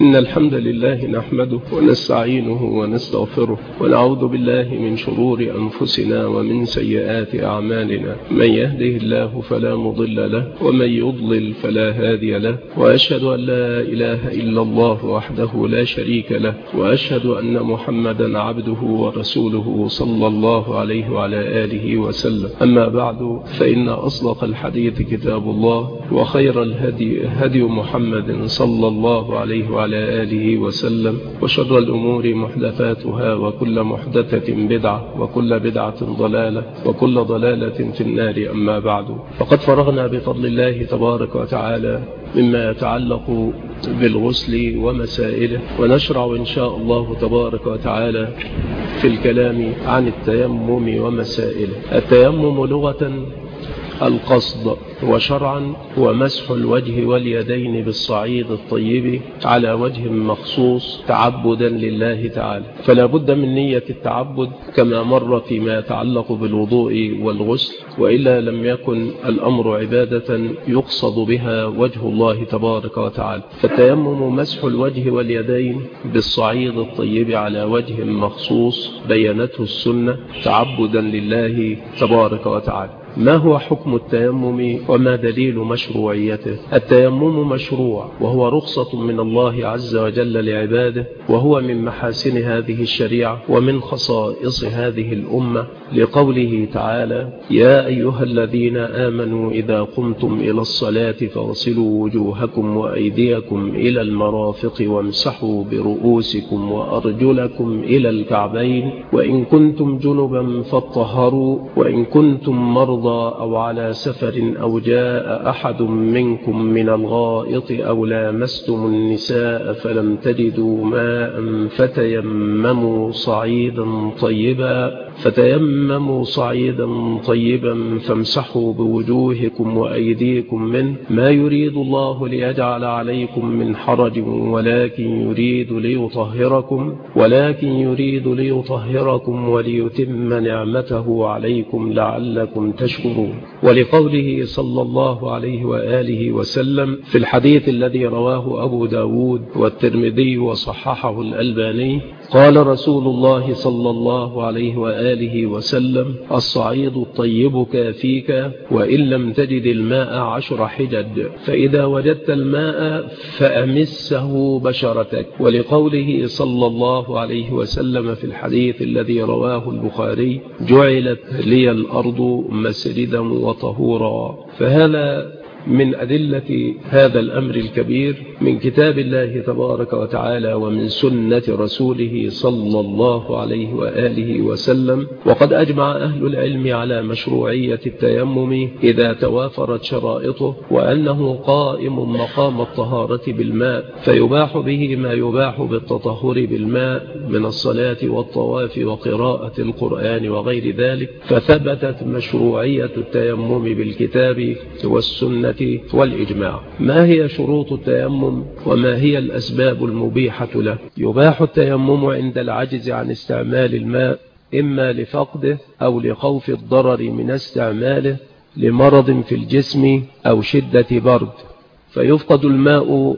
إن الحمد لله نحمده ونستعينه ونستغفره ونعوذ بالله من شرور أنفسنا ومن سيئات أعمالنا. من يهده الله فلا مضل له ومن يضلل فلا هادي له، وأشهد أن لا إله إلا الله وحده لا شريك له، وأشهد أن محمدا عبده ورسوله صلى الله عليه وعلى آله وسلم. أما بعد، فإن أصدق الحديث كتاب الله، وخير الهدي هدي محمد صلى الله عليه وعلى آله وسلم، وشر الأمور محدثاتها، وكل محدثة بدعة، وكل بدعة ضلالة، وكل ضلالة في النار. أما بعد، فقد فرغنا بفضل الله تبارك وتعالى مما يتعلق بالغسل ومسائله، ونشرع إن شاء الله تبارك وتعالى في الكلام عن التيمم ومسائله. التيمم لغة القصد، وشرعا هو مسح الوجه واليدين بالصعيد الطيب على وجه مخصوص تعبدا لله تعالى، فلا بد من نية التعبد كما مر فيما يتعلق بالوضوء والغسل، وإلا لم يكن الأمر عبادة يقصد بها وجه الله تبارك وتعالى. فالتيمم مسح الوجه واليدين بالصعيد الطيب على وجه مخصوص بينته السنة تعبدا لله تبارك وتعالى. ما هو حكم التيمم وما دليل مشروعيته؟ التيمم مشروع، وهو رخصة من الله عز وجل لعباده، وهو من محاسن هذه الشريعة ومن خصائص هذه الأمة، لقوله تعالى: يا أيها الذين آمنوا إذا قمتم إلى الصلاة فاغسلوا وجوهكم وأيديكم إلى المرافق وامسحوا برؤوسكم وأرجلكم إلى الكعبين وإن كنتم جنبا فاطهروا وإن كنتم مرضى أو على سفر أو جاء أحد منكم من الغائط أو لامستم النساء فلم تجدوا ماء فتيمموا صعيدا طيبا فامسحوا بوجوهكم وأيديكم منه، ما يريد الله ليجعل عليكم من حرج ولكن يريد ليطهركم وليتم نعمته عليكم لعلكم تشكرون. ولقوله صلى الله عليه وآله وسلم في الحديث الذي رواه أبو داود والترمذي وصححه الألباني: قال رسول الله صلى الله عليه وآله وسلم: الصعيد الطيب كافيك وإن لم تجد الماء 10 حجج، فإذا وجدت الماء فأمسه بشرتك. ولقوله صلى الله عليه وسلم في الحديث الذي رواه البخاري: جعلت لي الأرض مسجدا وطهورا. فهذا من أدلة هذا الأمر الكبير من كتاب الله تبارك وتعالى ومن سنة رسوله صلى الله عليه وآله وسلم. وقد أجمع أهل العلم على مشروعية التيمم إذا توافرت شرائطه، وأنه قائم مقام الطهارة بالماء، فيباح به ما يباح بالتطهر بالماء من الصلاة والطواف وقراءة القرآن وغير ذلك. فثبتت مشروعية التيمم بالكتاب والسنة والإجماع. ما هي شروط التيمم وما هي الأسباب المبيحة له؟ يباح التيمم عند العجز عن استعمال الماء، إما لفقده أو لخوف الضرر من استعماله، لمرض في الجسم أو شدة برد، فيفقد الماء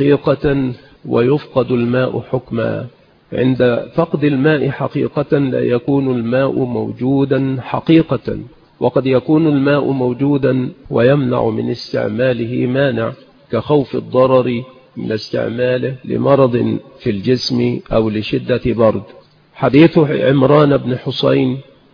حقيقة ويفقد الماء حكما. عند فقد الماء حقيقة لا يكون الماء موجودا حقيقة، وقد يكون الماء موجودا ويمنع من استعماله مانع، كخوف الضرر من استعماله لمرض في الجسم أو لشدة برد. حديث عمران بن حسين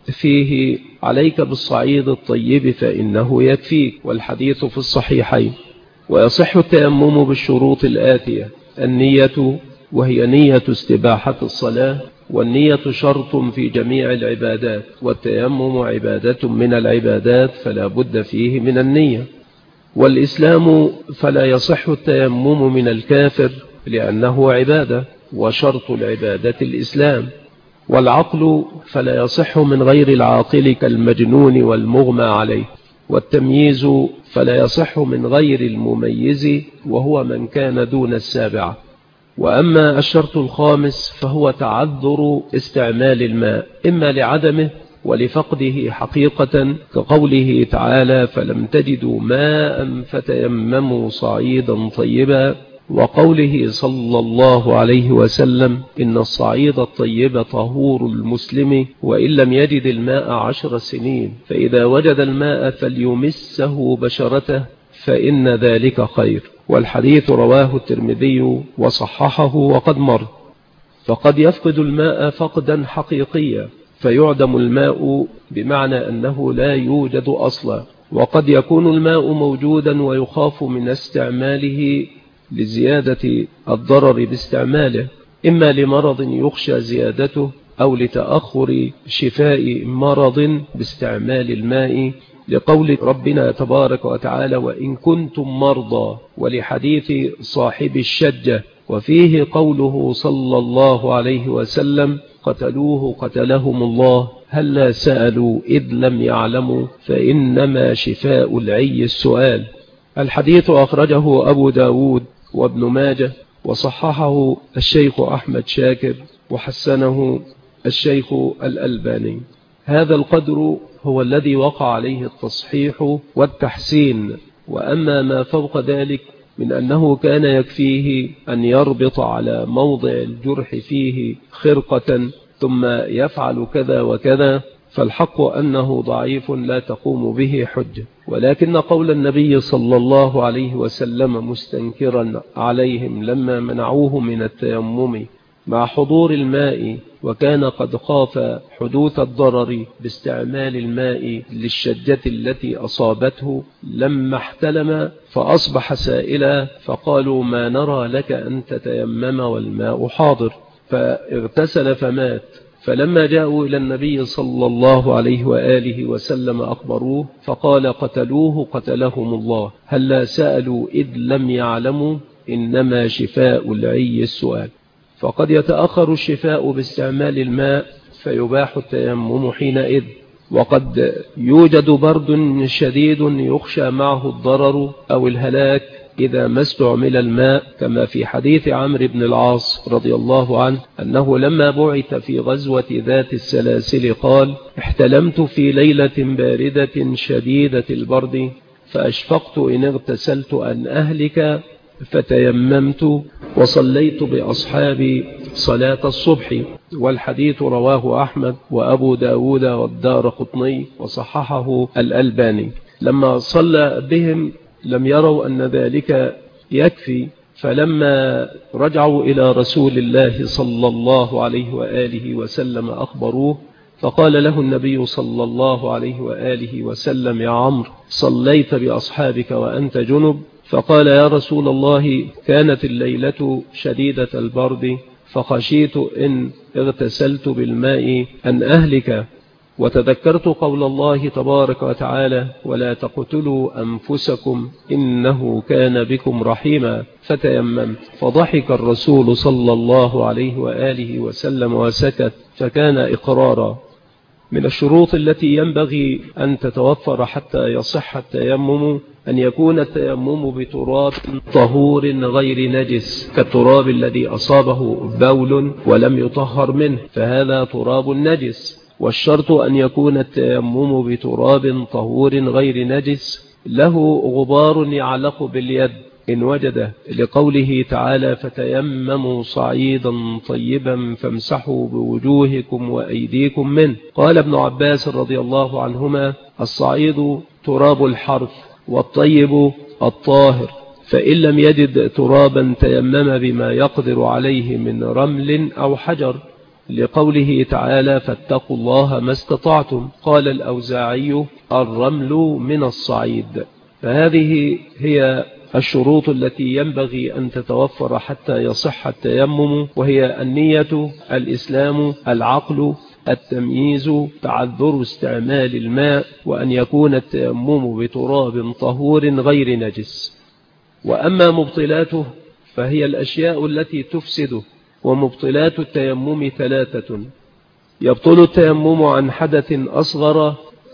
فيه: عليك بالصعيد الطيب فإنه يكفيك، والحديث في الصحيحين. ويصح التيمم بالشروط الآتية: النية، وهي نية استباحة الصلاة، والنية شرط في جميع العبادات، والتيمم عبادة من العبادات فلا بد فيه من النية. والإسلام، فلا يصح التيمم من الكافر لأنه عبادة، وشرط العبادة الإسلام. والعقل، فلا يصح من غير العاقل كالمجنون والمغمى عليه. والتمييز، فلا يصح من غير المميز وهو من كان دون السابعة. وأما الشرط الخامس فهو تعذر استعمال الماء، إما لعدمه ولفقده حقيقة، كقوله تعالى: فلم تجدوا ماء فتيمموا صعيدا طيبا، وقوله صلى الله عليه وسلم إن الصعيد الطيب طهور المسلم وإن لم يجد الماء 10 سنين، فإذا وجد الماء فليمسه بشرته فإن ذلك خير. والحديث رواه الترمذي وصححه وقد مر. فقد يفقد الماء فقدا حقيقيا فيعدم الماء بمعنى أنه لا يوجد أصلا، وقد يكون الماء موجودا ويخاف من استعماله لزيادة الضرر باستعماله، إما لمرض يخشى زيادته أو لتأخر شفاء مرض باستعمال الماء، لقول ربنا تبارك وتعالى وإن كنتم مرضى، ولحديث صاحب الشجة، وفيه قوله صلى الله عليه وسلم قتلوه قتلهم الله هلا سألوا إذ لم يعلموا فإنما شفاء العي السؤال. الحديث أخرجه أبو داود وابن ماجه وصححه الشيخ أحمد شاكر وحسنه الشيخ الألباني. هذا القدر هو الذي وقع عليه التصحيح والتحسين، وأما ما فوق ذلك من أنه كان يكفيه أن يربط على موضع الجرح فيه خرقة ثم يفعل كذا وكذا، فالحق أنه ضعيف لا تقوم به حجة. ولكن قول النبي صلى الله عليه وسلم مستنكرا عليهم لما منعوه من التيمم مع حضور الماء، وكان قد خاف حدوث الضرر باستعمال الماء للشجة التي أصابته لما احتلم، فأصبح سائلا، فقالوا ما نرى لك أن تتيمم والماء حاضر، فاغتسل فمات. فلما جاءوا إلى النبي صلى الله عليه وآله وسلم أخبروه فقال قتلوه قتلهم الله هلا سألوا إذ لم يعلموا إنما شفاء العي السؤال. فقد يتأخر الشفاء باستعمال الماء فيباح التيمم حينئذ، وقد يوجد برد شديد يخشى معه الضرر أو الهلاك إذا ما استعمل الماء، كما في حديث عمرو بن العاص رضي الله عنه أنه لما بعث في غزوة ذات السلاسل قال احتلمت في ليلة باردة شديدة البرد فأشفقت إن اغتسلت أن أهلك فتيممت وصليت بأصحابي صلاة الصبح. والحديث رواه أحمد وأبو داود والدارقطني وصححه الألباني. لما صلى بهم لم يروا أن ذلك يكفي، فلما رجعوا إلى رسول الله صلى الله عليه وآله وسلم أخبروه، فقال له النبي صلى الله عليه وآله وسلم يا عمرو صليت بأصحابك وأنت جنب؟ فقال يا رسول الله كانت الليلة شديدة البرد فخشيت إن اغتسلت بالماء أن أهلك، وتذكرت قول الله تبارك وتعالى ولا تقتلوا أنفسكم إنه كان بكم رحيما فتيممت. فضحك الرسول صلى الله عليه وآله وسلم وسكت، فكان إقرارا. من الشروط التي ينبغي أن تتوفر حتى يصح التيمم أن يكون التيمم بتراب طهور غير نجس، كالتراب الذي أصابه بول ولم يطهر منه فهذا تراب نجس. والشرط أن يكون التيمم بتراب طهور غير نجس له غبار يعلق باليد إن وجده، لقوله تعالى فتيمموا صعيدا طيبا فامسحوا بوجوهكم وأيديكم منه. قال ابن عباس رضي الله عنهما الصعيد تراب الحرث والطيب الطاهر، فإن لم يجد ترابا تيمم بما يقدر عليه من رمل أو حجر، لقوله تعالى فاتقوا الله ما استطعتم. قال الأوزاعي الرمل من الصعيد. فهذه هي الشروط التي ينبغي أن تتوفر حتى يصح التيمم، وهي النية، الإسلام، العقل، التمييز، تعذر استعمال الماء، وأن يكون التيمم بتراب طهور غير نجس. وأما مبطلاته فهي الأشياء التي تفسده. ومبطلات التيمم 3: يبطل التيمم عن حدث أصغر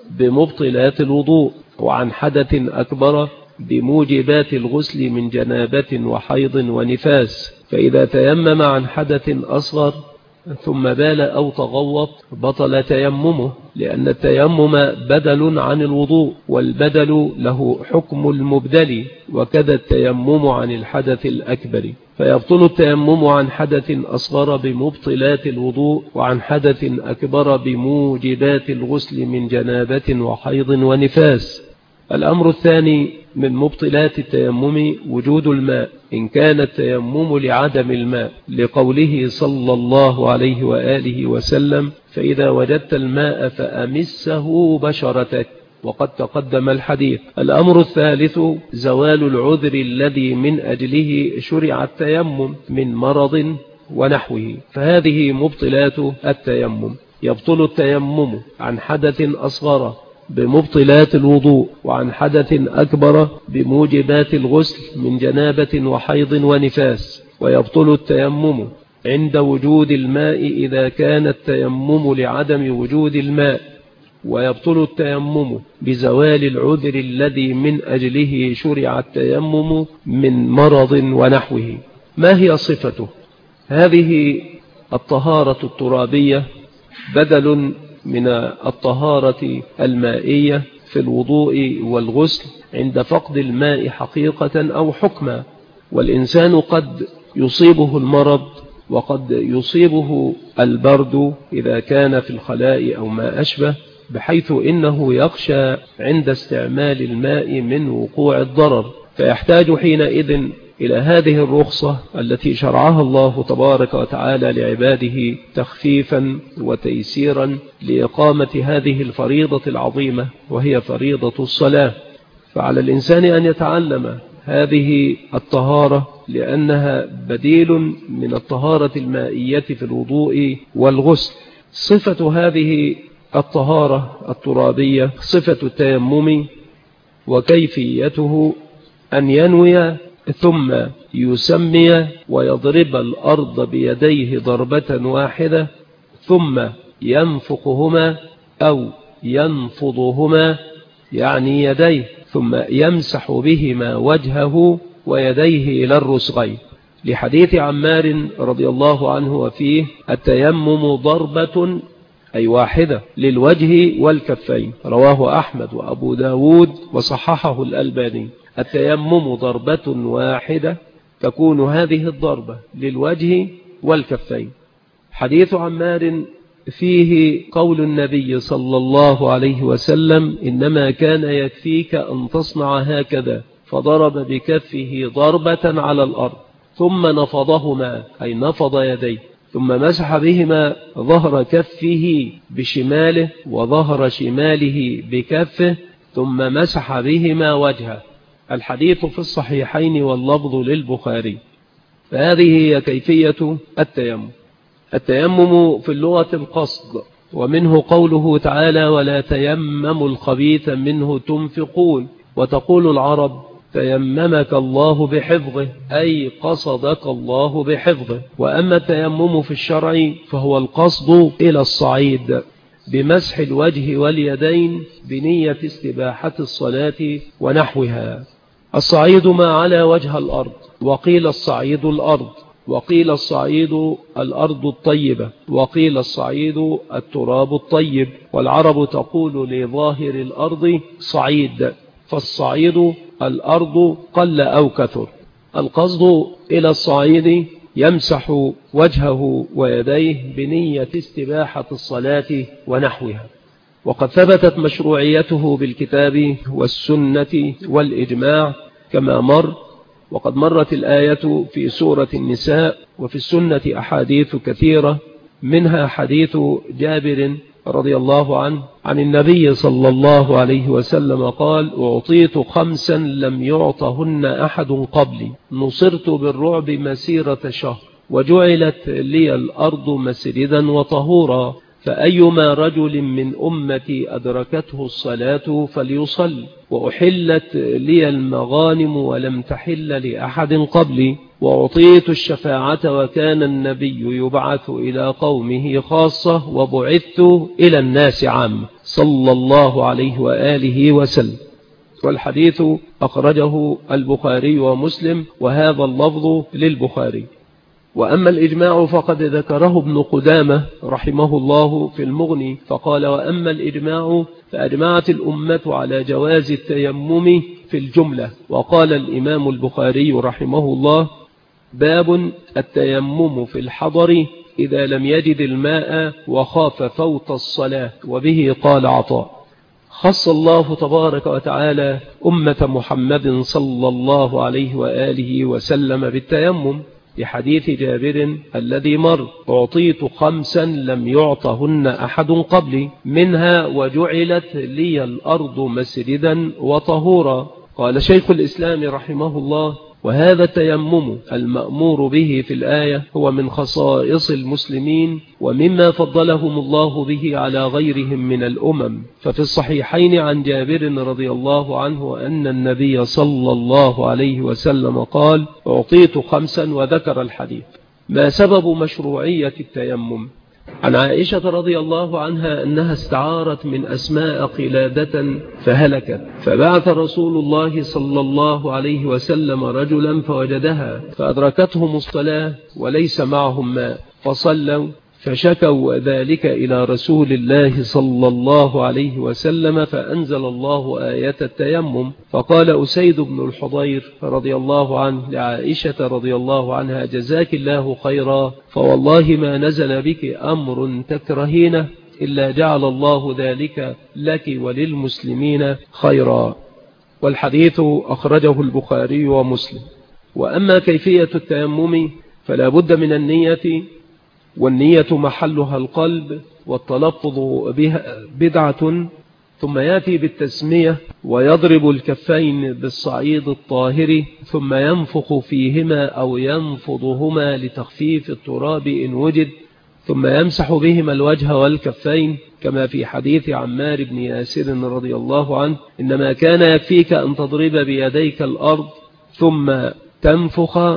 بمبطلات الوضوء، وعن حدث أكبر بموجبات الغسل من جنابة وحيض ونفاس. فإذا تيمم عن حدث أصغر ثم بال أو تغوط بطل تيممه، لأن التيمم بدل عن الوضوء، والبدل له حكم المبدل، وكذا التيمم عن الحدث الأكبر. فيبطل التيمم عن حدث أصغر بمبطلات الوضوء، وعن حدث أكبر بموجبات الغسل من جنابة وحيض ونفاس. الأمر الثاني من مبطلات التيمم وجود الماء، إن كان التيمم لعدم الماء، لقوله صلى الله عليه وآله وسلم: فإذا وجدت الماء فأمسه بشرتك، وقد تقدم الحديث. الأمر الثالث زوال العذر الذي من أجله شرع التيمم من مرض ونحوه، فهذه مبطلات التيمم. يبطل التيمم عن حدث أصغر بمبطلات الوضوء، وعن حدث أكبر بموجبات الغسل من جنابة وحيض ونفاس. ويبطل التيمم عند وجود الماء إذا كان التيمم لعدم وجود الماء. ويبطل التيمم بزوال العذر الذي من أجله شرع التيمم من مرض ونحوه. ما هي صفته؟ هذه الطهارة الترابية بدل من الطهارة المائية في الوضوء والغسل عند فقد الماء حقيقة أو حكما. والإنسان قد يصيبه المرض، وقد يصيبه البرد إذا كان في الخلاء أو ما أشبه، بحيث إنه يخشى عند استعمال الماء من وقوع الضرر، فيحتاج حينئذ إلى هذه الرخصة التي شرعها الله تبارك وتعالى لعباده تخفيفا وتيسيرا لإقامة هذه الفريضة العظيمة، وهي فريضة الصلاة. فعلى الإنسان أن يتعلم هذه الطهارة، لأنها بديل من الطهارة المائية في الوضوء والغسل. صفة هذه الطهارة الترابية صفة التيمم، وكيفيته أن ينوي ثم يسمي ويضرب الأرض بيديه ضربة واحدة، ثم ينفقهما أو ينفضهما يعني يديه، ثم يمسح بهما وجهه ويديه إلى الرسغين، لحديث عمار رضي الله عنه وفيه: التيمم ضربة أي واحدة للوجه والكفين، رواه أحمد وأبو داود وصححه الألباني. التيمم ضربة واحدة، تكون هذه الضربة للوجه والكفين. حديث عمار فيه قول النبي صلى الله عليه وسلم: إنما كان يكفيك أن تصنع هكذا، فضرب بكفه ضربة على الأرض، ثم نفضهما أي نفض يديه، ثم مسح بهما ظهر كفه بشماله وظهر شماله بكفه، ثم مسح بهما وجهه. الحديث في الصحيحين واللفظ للبخاري. فهذه هي كيفية التيمم. التيمم في اللغة القصد، ومنه قوله تعالى: ولا تيمموا الخبيث منه تنفقون. وتقول العرب: تيممك الله بحفظه، أي قصدك الله بحفظه. وأما التيمم في الشرع فهو القصد إلى الصعيد بمسح الوجه واليدين بنية استباحة الصلاة ونحوها. الصعيد ما على وجه الأرض، وقيل الصعيد الأرض، وقيل الصعيد الأرض الطيبة، وقيل الصعيد التراب الطيب. والعرب تقول لظاهر الأرض صعيد، فالصعيد الأرض قل أو كثر. القصد إلى الصعيد يمسح وجهه ويديه بنية استباحة الصلاة ونحوها. وقد ثبتت مشروعيته بالكتاب والسنة والإجماع كما مر. وقد مرت الآية في سورة النساء، وفي السنة أحاديث كثيرة، منها حديث جابر رضي الله عنه عن النبي صلى الله عليه وسلم قال: أعطيت 5 لم يعطهن أحد قبلي، نصرت بالرعب مسيرة شهر، وجعلت لي الأرض مسجدا وطهورا، فأيما رجل من أمتي أدركته الصلاة فليصل، وأحلت لي المغانم ولم تحل لأحد قبلي، وأعطيت الشفاعة وكان النبي يبعث إلى قومه خاصة وبعثت إلى الناس عامة، صلى الله عليه وآله وسلم. والحديث أخرجه البخاري ومسلم، وهذا اللفظ للبخاري. وأما الإجماع فقد ذكره ابن قدامة رحمه الله في المغني فقال: وأما الإجماع فأجمعت الأمة على جواز التيمم في الجملة. وقال الإمام البخاري رحمه الله: باب التيمم في الحضر إذا لم يجد الماء وخاف فوت الصلاة. وبه قال عطاء: خص الله تبارك وتعالى أمة محمد صلى الله عليه وآله وسلم بالتيمم لحديث جابر الذي مر: أعطيت 5 لم يعطهن أحد قبلي، منها وجعلت لي الأرض مسجدا وطهورا. قال شيخ الإسلام رحمه الله: وهذا التيمم المأمور به في الآية هو من خصائص المسلمين ومما فضلهم الله به على غيرهم من الأمم. ففي الصحيحين عن جابر رضي الله عنه أن النبي صلى الله عليه وسلم قال: أعطيت 5 وذكر الحديث. ما سبب مشروعية التيمم؟ عن عائشة رضي الله عنها أنها استعارت من أسماء قلادة فهلكت، فبعث رسول الله صلى الله عليه وسلم رجلا فوجدها، فأدركتهم الصلاة وليس معهم ماء، فصلوا، فشكوا ذلك إلى رسول الله صلى الله عليه وسلم، فأنزل الله آية التيمم. فقال أسيد بن الحضير رضي الله عنه لعائشة رضي الله عنها: جزاك الله خيرا، فوالله ما نزل بك أمر تكرهينه إلا جعل الله ذلك لك وللمسلمين خيرا. والحديث أخرجه البخاري ومسلم. وأما كيفية التيمم فلا بد من النية، والنية محلها القلب، والتلفظ بها بدعة. ثم يأتي بالتسمية ويضرب الكفين بالصعيد الطاهر، ثم ينفخ فيهما أو ينفضهما لتخفيف التراب إن وجد، ثم يمسح بهما الوجه والكفين، كما في حديث عمار بن ياسر رضي الله عنه: إنما كان يكفيك أن تضرب بيديك الأرض ثم تنفخ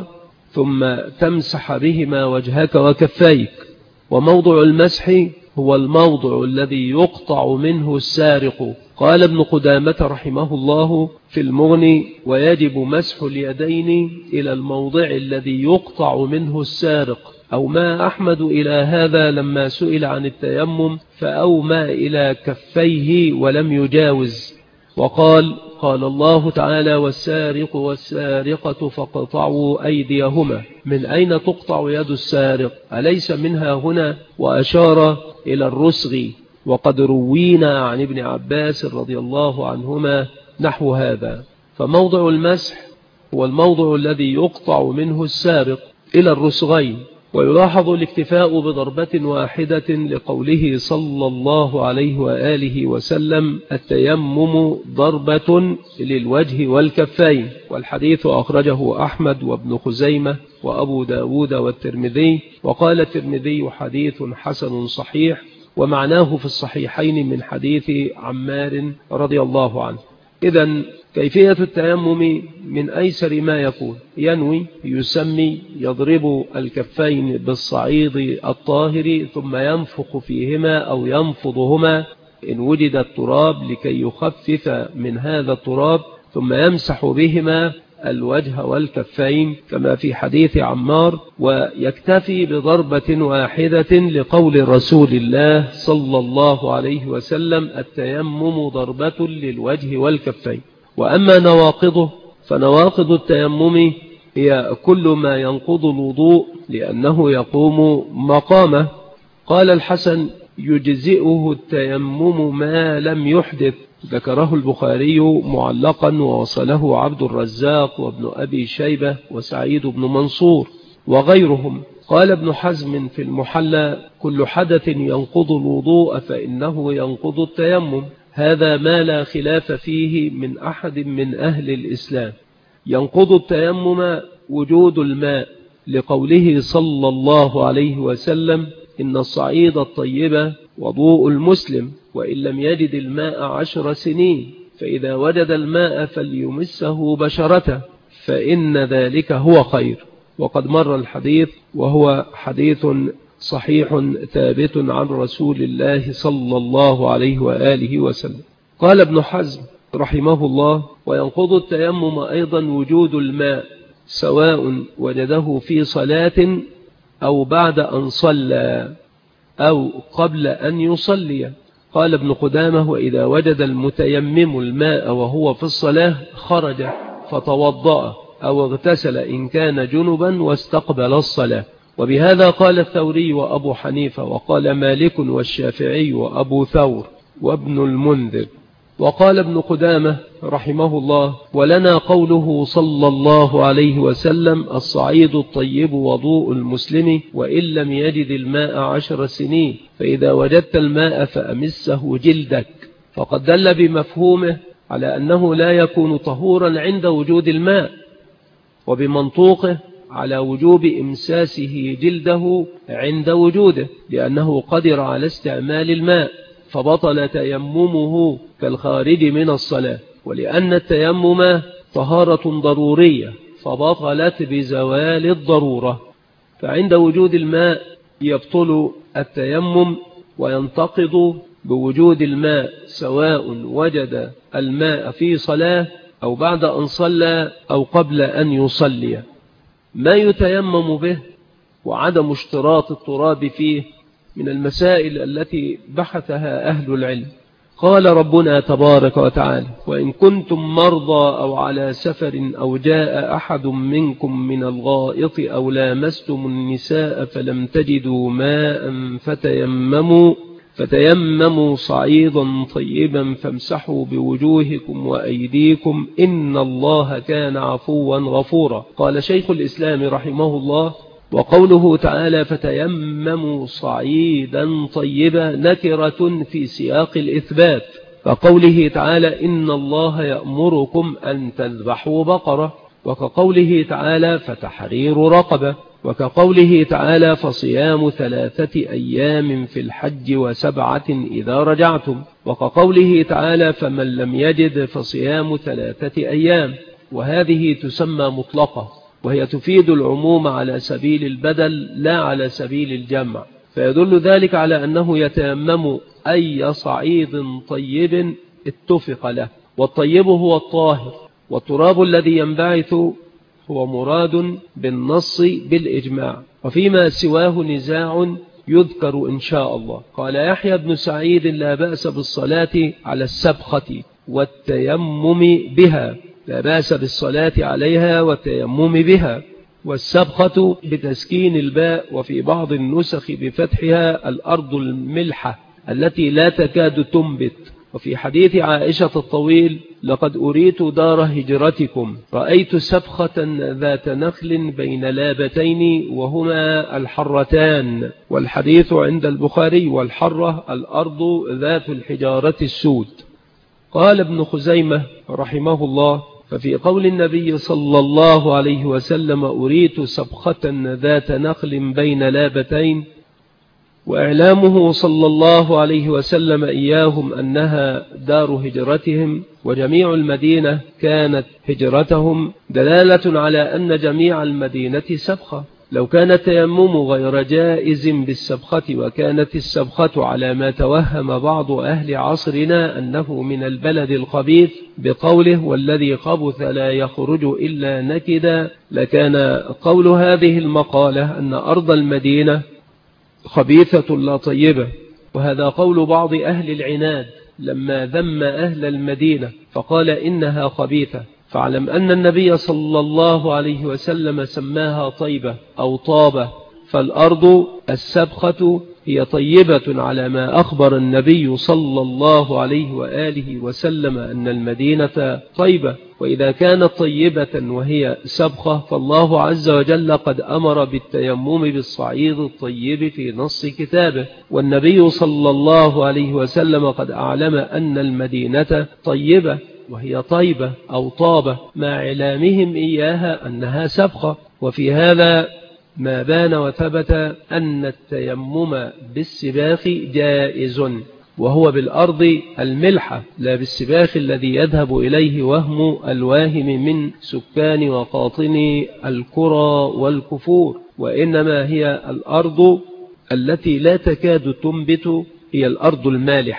ثم تمسح بهما وجهك وكفيك. وموضع المسح هو الموضع الذي يقطع منه السارق. قال ابن قدامة رحمه الله في المغني: ويجب مسح اليدين إلى الموضع الذي يقطع منه السارق. أو ما أحمد إلى هذا لما سئل عن التيمم، فأومى إلى كفيه ولم يجاوز. وقال: قال الله تعالى: والسارق والسارقة فاقطعوا أيديهما. من أين تقطع يد السارق؟ أليس منها هنا؟ وأشار إلى الرسغ. وقد روينا عن ابن عباس رضي الله عنهما نحو هذا. فموضع المسح هو الموضع الذي يقطع منه السارق إلى الرسغين. ويلاحظ الاكتفاء بضربة واحدة لقوله صلى الله عليه وآله وسلم: التيمم ضربة للوجه والكفين. والحديث أخرجه أحمد وابن خزيمة وأبو داود والترمذي. وقال الترمذي: حديث حسن صحيح، ومعناه في الصحيحين من حديث عمار رضي الله عنه. إذن كيفية التيمم من أيسر ما يكون: ينوي، يسمي، يضرب الكفين بالصعيد الطاهر، ثم ينفخ فيهما أو ينفضهما إن وجد التراب لكي يخفف من هذا التراب، ثم يمسح بهما الوجه والكفين كما في حديث عمار. ويكتفي بضربة واحدة لقول رسول الله صلى الله عليه وسلم: التيمم ضربة للوجه والكفين. وأما نواقضه فنواقض التيمم هي كل ما ينقض الوضوء لأنه يقوم مقامه. قال الحسن: يجزئه التيمم ما لم يحدث. ذكره البخاري معلقا ووصله عبد الرزاق وابن أبي شيبة وسعيد بن منصور وغيرهم. قال ابن حزم في المحلى: كل حدث ينقض الوضوء فإنه ينقض التيمم. هذا ما لا خلاف فيه من أحد من أهل الإسلام. ينقض التيمم وجود الماء، لقوله صلى الله عليه وسلم: إن الصعيد الطيب وضوء المسلم، وإن لم يجد الماء 10 سنين، فإذا وجد الماء فليمسه بشرته، فإن ذلك هو خير. وقد مر الحديث، وهو حديث صحيح ثابت عن رسول الله صلى الله عليه وآله وسلم. قال ابن حزم رحمه الله: وينقض التيمم أيضا وجود الماء، سواء وجده في صلاة أو بعد أن صلى أو قبل أن يصلي. قال ابن قدامة: وإذا وجد المتيمم الماء وهو في الصلاة خرج فتوضأ أو اغتسل إن كان جنبا واستقبل الصلاة. وبهذا قال الثوري وأبو حنيفة، وقال مالك والشافعي وأبو ثور وابن المنذر. وقال ابن قدامة رحمه الله: ولنا قوله صلى الله عليه وسلم: الصعيد الطيب وضوء المسلم وإن لم يجد الماء 10 سنين، فإذا وجدت الماء فأمسه جلدك. فقد دل بمفهومه على أنه لا يكون طهورا عند وجود الماء، وبمنطوقه على وجوب إمساسه جلده عند وجوده، لأنه قدر على استعمال الماء فبطل تيممه كالخارج من الصلاة، ولأن التيمم طهارة ضرورية فبطلت بزوال الضرورة. فعند وجود الماء يبطل التيمم وينتقض بوجود الماء، سواء وجد الماء في صلاة أو بعد أن صلى أو قبل أن يصلي. ما يتيمم به وعدم اشتراط التراب فيه من المسائل التي بحثها أهل العلم. قال ربنا تبارك وتعالى: وإن كنتم مرضى أو على سفر أو جاء أحد منكم من الغائط أو لامستم النساء فلم تجدوا ماء فتيمموا صعيدا طيبا فامسحوا بوجوهكم وأيديكم إن الله كان عفوا غفورا. قال شيخ الإسلام رحمه الله: وقوله تعالى فتيمموا صعيدا طيبا نكرة في سياق الإثبات، فقوله تعالى إن الله يأمركم أن تذبحوا بقرة، وكقوله تعالى فتحرير رقبة، وكقوله تعالى فصيام 3 أيام في الحج و7 إذا رجعتم، وكقوله تعالى فمن لم يجد فصيام 3 أيام. وهذه تسمى مطلقة، وهي تفيد العموم على سبيل البدل لا على سبيل الجمع، فيدل ذلك على أنه يتيمم أي صعيد طيب اتفق له، والطيب هو الطاهر، والتراب الذي ينبعث هو مراد بالنص بالإجماع، وفيما سواه نزاع يذكر إن شاء الله. قال يحيى بن سعيد: لا بأس بالصلاة على السبخة والتيمم بها، لا بأس بالصلاة عليها والتيمم بها. والسبخة بتسكين الباء، وفي بعض النسخ بفتحها الأرض الملحة التي لا تكاد تنبت. وفي حديث عائشة الطويل: لقد أريت دار هجرتكم، رأيت سبخة ذات نخل بين لابتين وهما الحرتان. والحديث عند البخاري: والحرة الأرض ذات الحجارة السود. قال ابن خزيمة رحمه الله: ففي قول النبي صلى الله عليه وسلم أريت سبخة ذات نخل بين لابتين، وإعلامه صلى الله عليه وسلم إياهم أنها دار هجرتهم وجميع المدينة كانت هجرتهم، دلالة على أن جميع المدينة سبخة. لو كان التيمم غير جائز بالسبخة، وكانت السبخة على ما توهم بعض أهل عصرنا أنه من البلد الخبيث بقوله والذي خبث لا يخرج إلا نكدا، لكان قول هذه المقالة أن أرض المدينة خبيثة لا طيبة. وهذا قول بعض أهل العناد لما ذم أهل المدينة فقال إنها خبيثة. فاعلم أن النبي صلى الله عليه وسلم سماها طيبة أو طابة، فالأرض السبخة هي طيبة على ما أخبر النبي صلى الله عليه وآله وسلم أن المدينة طيبة. وإذا كانت طيبة وهي سبخة فالله عز وجل قد أمر بالتيمم بالصعيد الطيب في نص كتابه، والنبي صلى الله عليه وسلم قد أعلم أن المدينة طيبة وهي طيبة أو طابة مع إعلامهم إياها أنها سبخة. وفي هذا ما بان وثبت أن التيمم بالسباخ جائز، وهو بالأرض الملحة لا بالسباخ الذي يذهب إليه وهم الواهم من سكان وقاطني الكرى والكفور، وإنما هي الأرض التي لا تكاد تنبت، هي الأرض المالحة.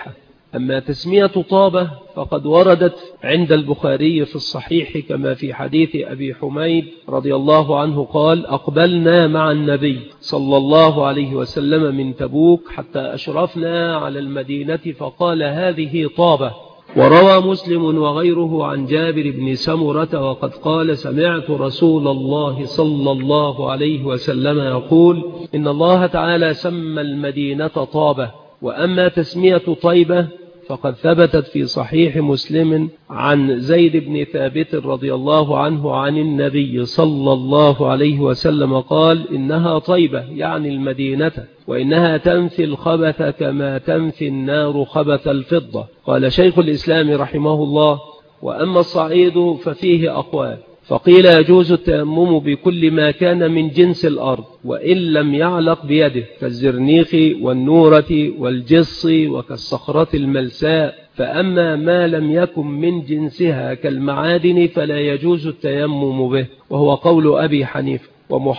أما تسمية طابة فقد وردت عند البخاري في الصحيح كما في حديث أبي حميد رضي الله عنه قال: أقبلنا مع النبي صلى الله عليه وسلم من تبوك حتى أشرفنا على المدينة فقال: هذه طابة. وروى مسلم وغيره عن جابر بن سمرة وقد قال: سمعت رسول الله صلى الله عليه وسلم يقول: إن الله تعالى سمى المدينة طابة. وأما تسمية طيبة فقد ثبتت في صحيح مسلم عن زيد بن ثابت رضي الله عنه عن النبي صلى الله عليه وسلم قال: إنها طيبة يعني المدينة، وإنها تنفي الخبث كما تنفي النار خبث الفضة. قال شيخ الإسلام رحمه الله: وأما الصعيد ففيه أقوال، فقيل يجوز التيمم بكل ما كان من جنس الأرض وإن لم يعلق بيده كالزرنيخ والنورة والجص وكالصخرة الملساء، فأما ما لم يكن من جنسها كالمعادن فلا يجوز التيمم به، وهو قول أبي حنيفة.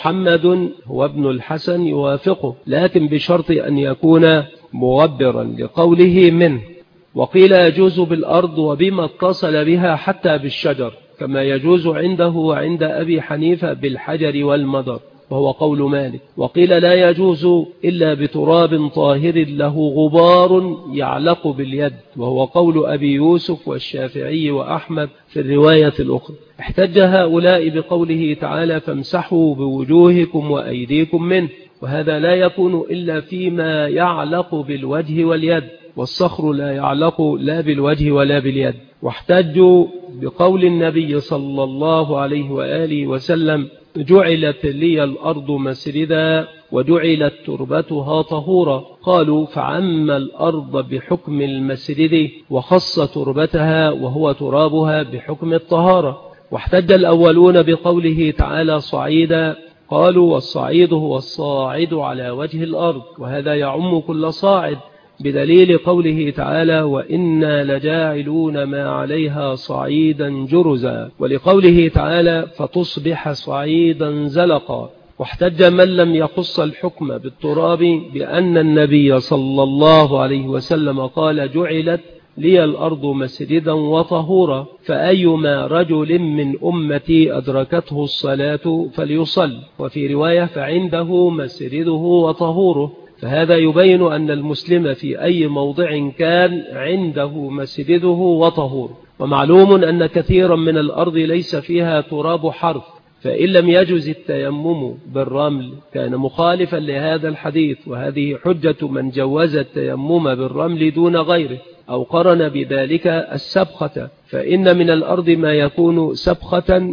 ومحمد هو ابن الحسن يوافقه، لكن بشرط أن يكون مغبرا لقوله منه. وقيل يجوز بالأرض وبما اتصل بها حتى بالشجر، كما يجوز عنده وعند أبي حنيفة بالحجر والمدر، وهو قول مالك. وقيل لا يجوز إلا بتراب طاهر له غبار يعلق باليد، وهو قول أبي يوسف والشافعي وأحمد في الرواية الأخرى. احتج هؤلاء بقوله تعالى: فامسحوا بوجوهكم وأيديكم منه، وهذا لا يكون إلا فيما يعلق بالوجه واليد، والصخر لا يعلق لا بالوجه ولا باليد. واحتجوا بقول النبي صلى الله عليه وآله وسلم: جعلت لي الأرض مسردا وجعلت تربتها طهورا. قالوا: فعم الأرض بحكم المسرد وخص تربتها وهو ترابها بحكم الطهارة. واحتج الأولون بقوله تعالى: صعيدا، قالوا: والصعيد هو الصاعد على وجه الأرض، وهذا يعم كل صاعد، بدليل قوله تعالى: وإنا لجاعلون ما عليها صعيدا جرزا، ولقوله تعالى: فتصبح صعيدا زلقا. واحتج من لم يخص الحكم بالتراب بأن النبي صلى الله عليه وسلم قال: جعلت لي الأرض مسجدا وطهورا، فأيما رجل من أمتي أدركته الصلاة فليصل. وفي رواية: فعنده مسجده وطهوره. فهذا يبين أن المسلم في أي موضع كان عنده مسجده وطهوره. ومعلوم أن كثيرا من الأرض ليس فيها تراب حرث، فإن لم يجوز التيمم بالرمل كان مخالفا لهذا الحديث، وهذه حجة من جوز التيمم بالرمل دون غيره أو قرن بذلك السبخة، فإن من الأرض ما يكون سبخة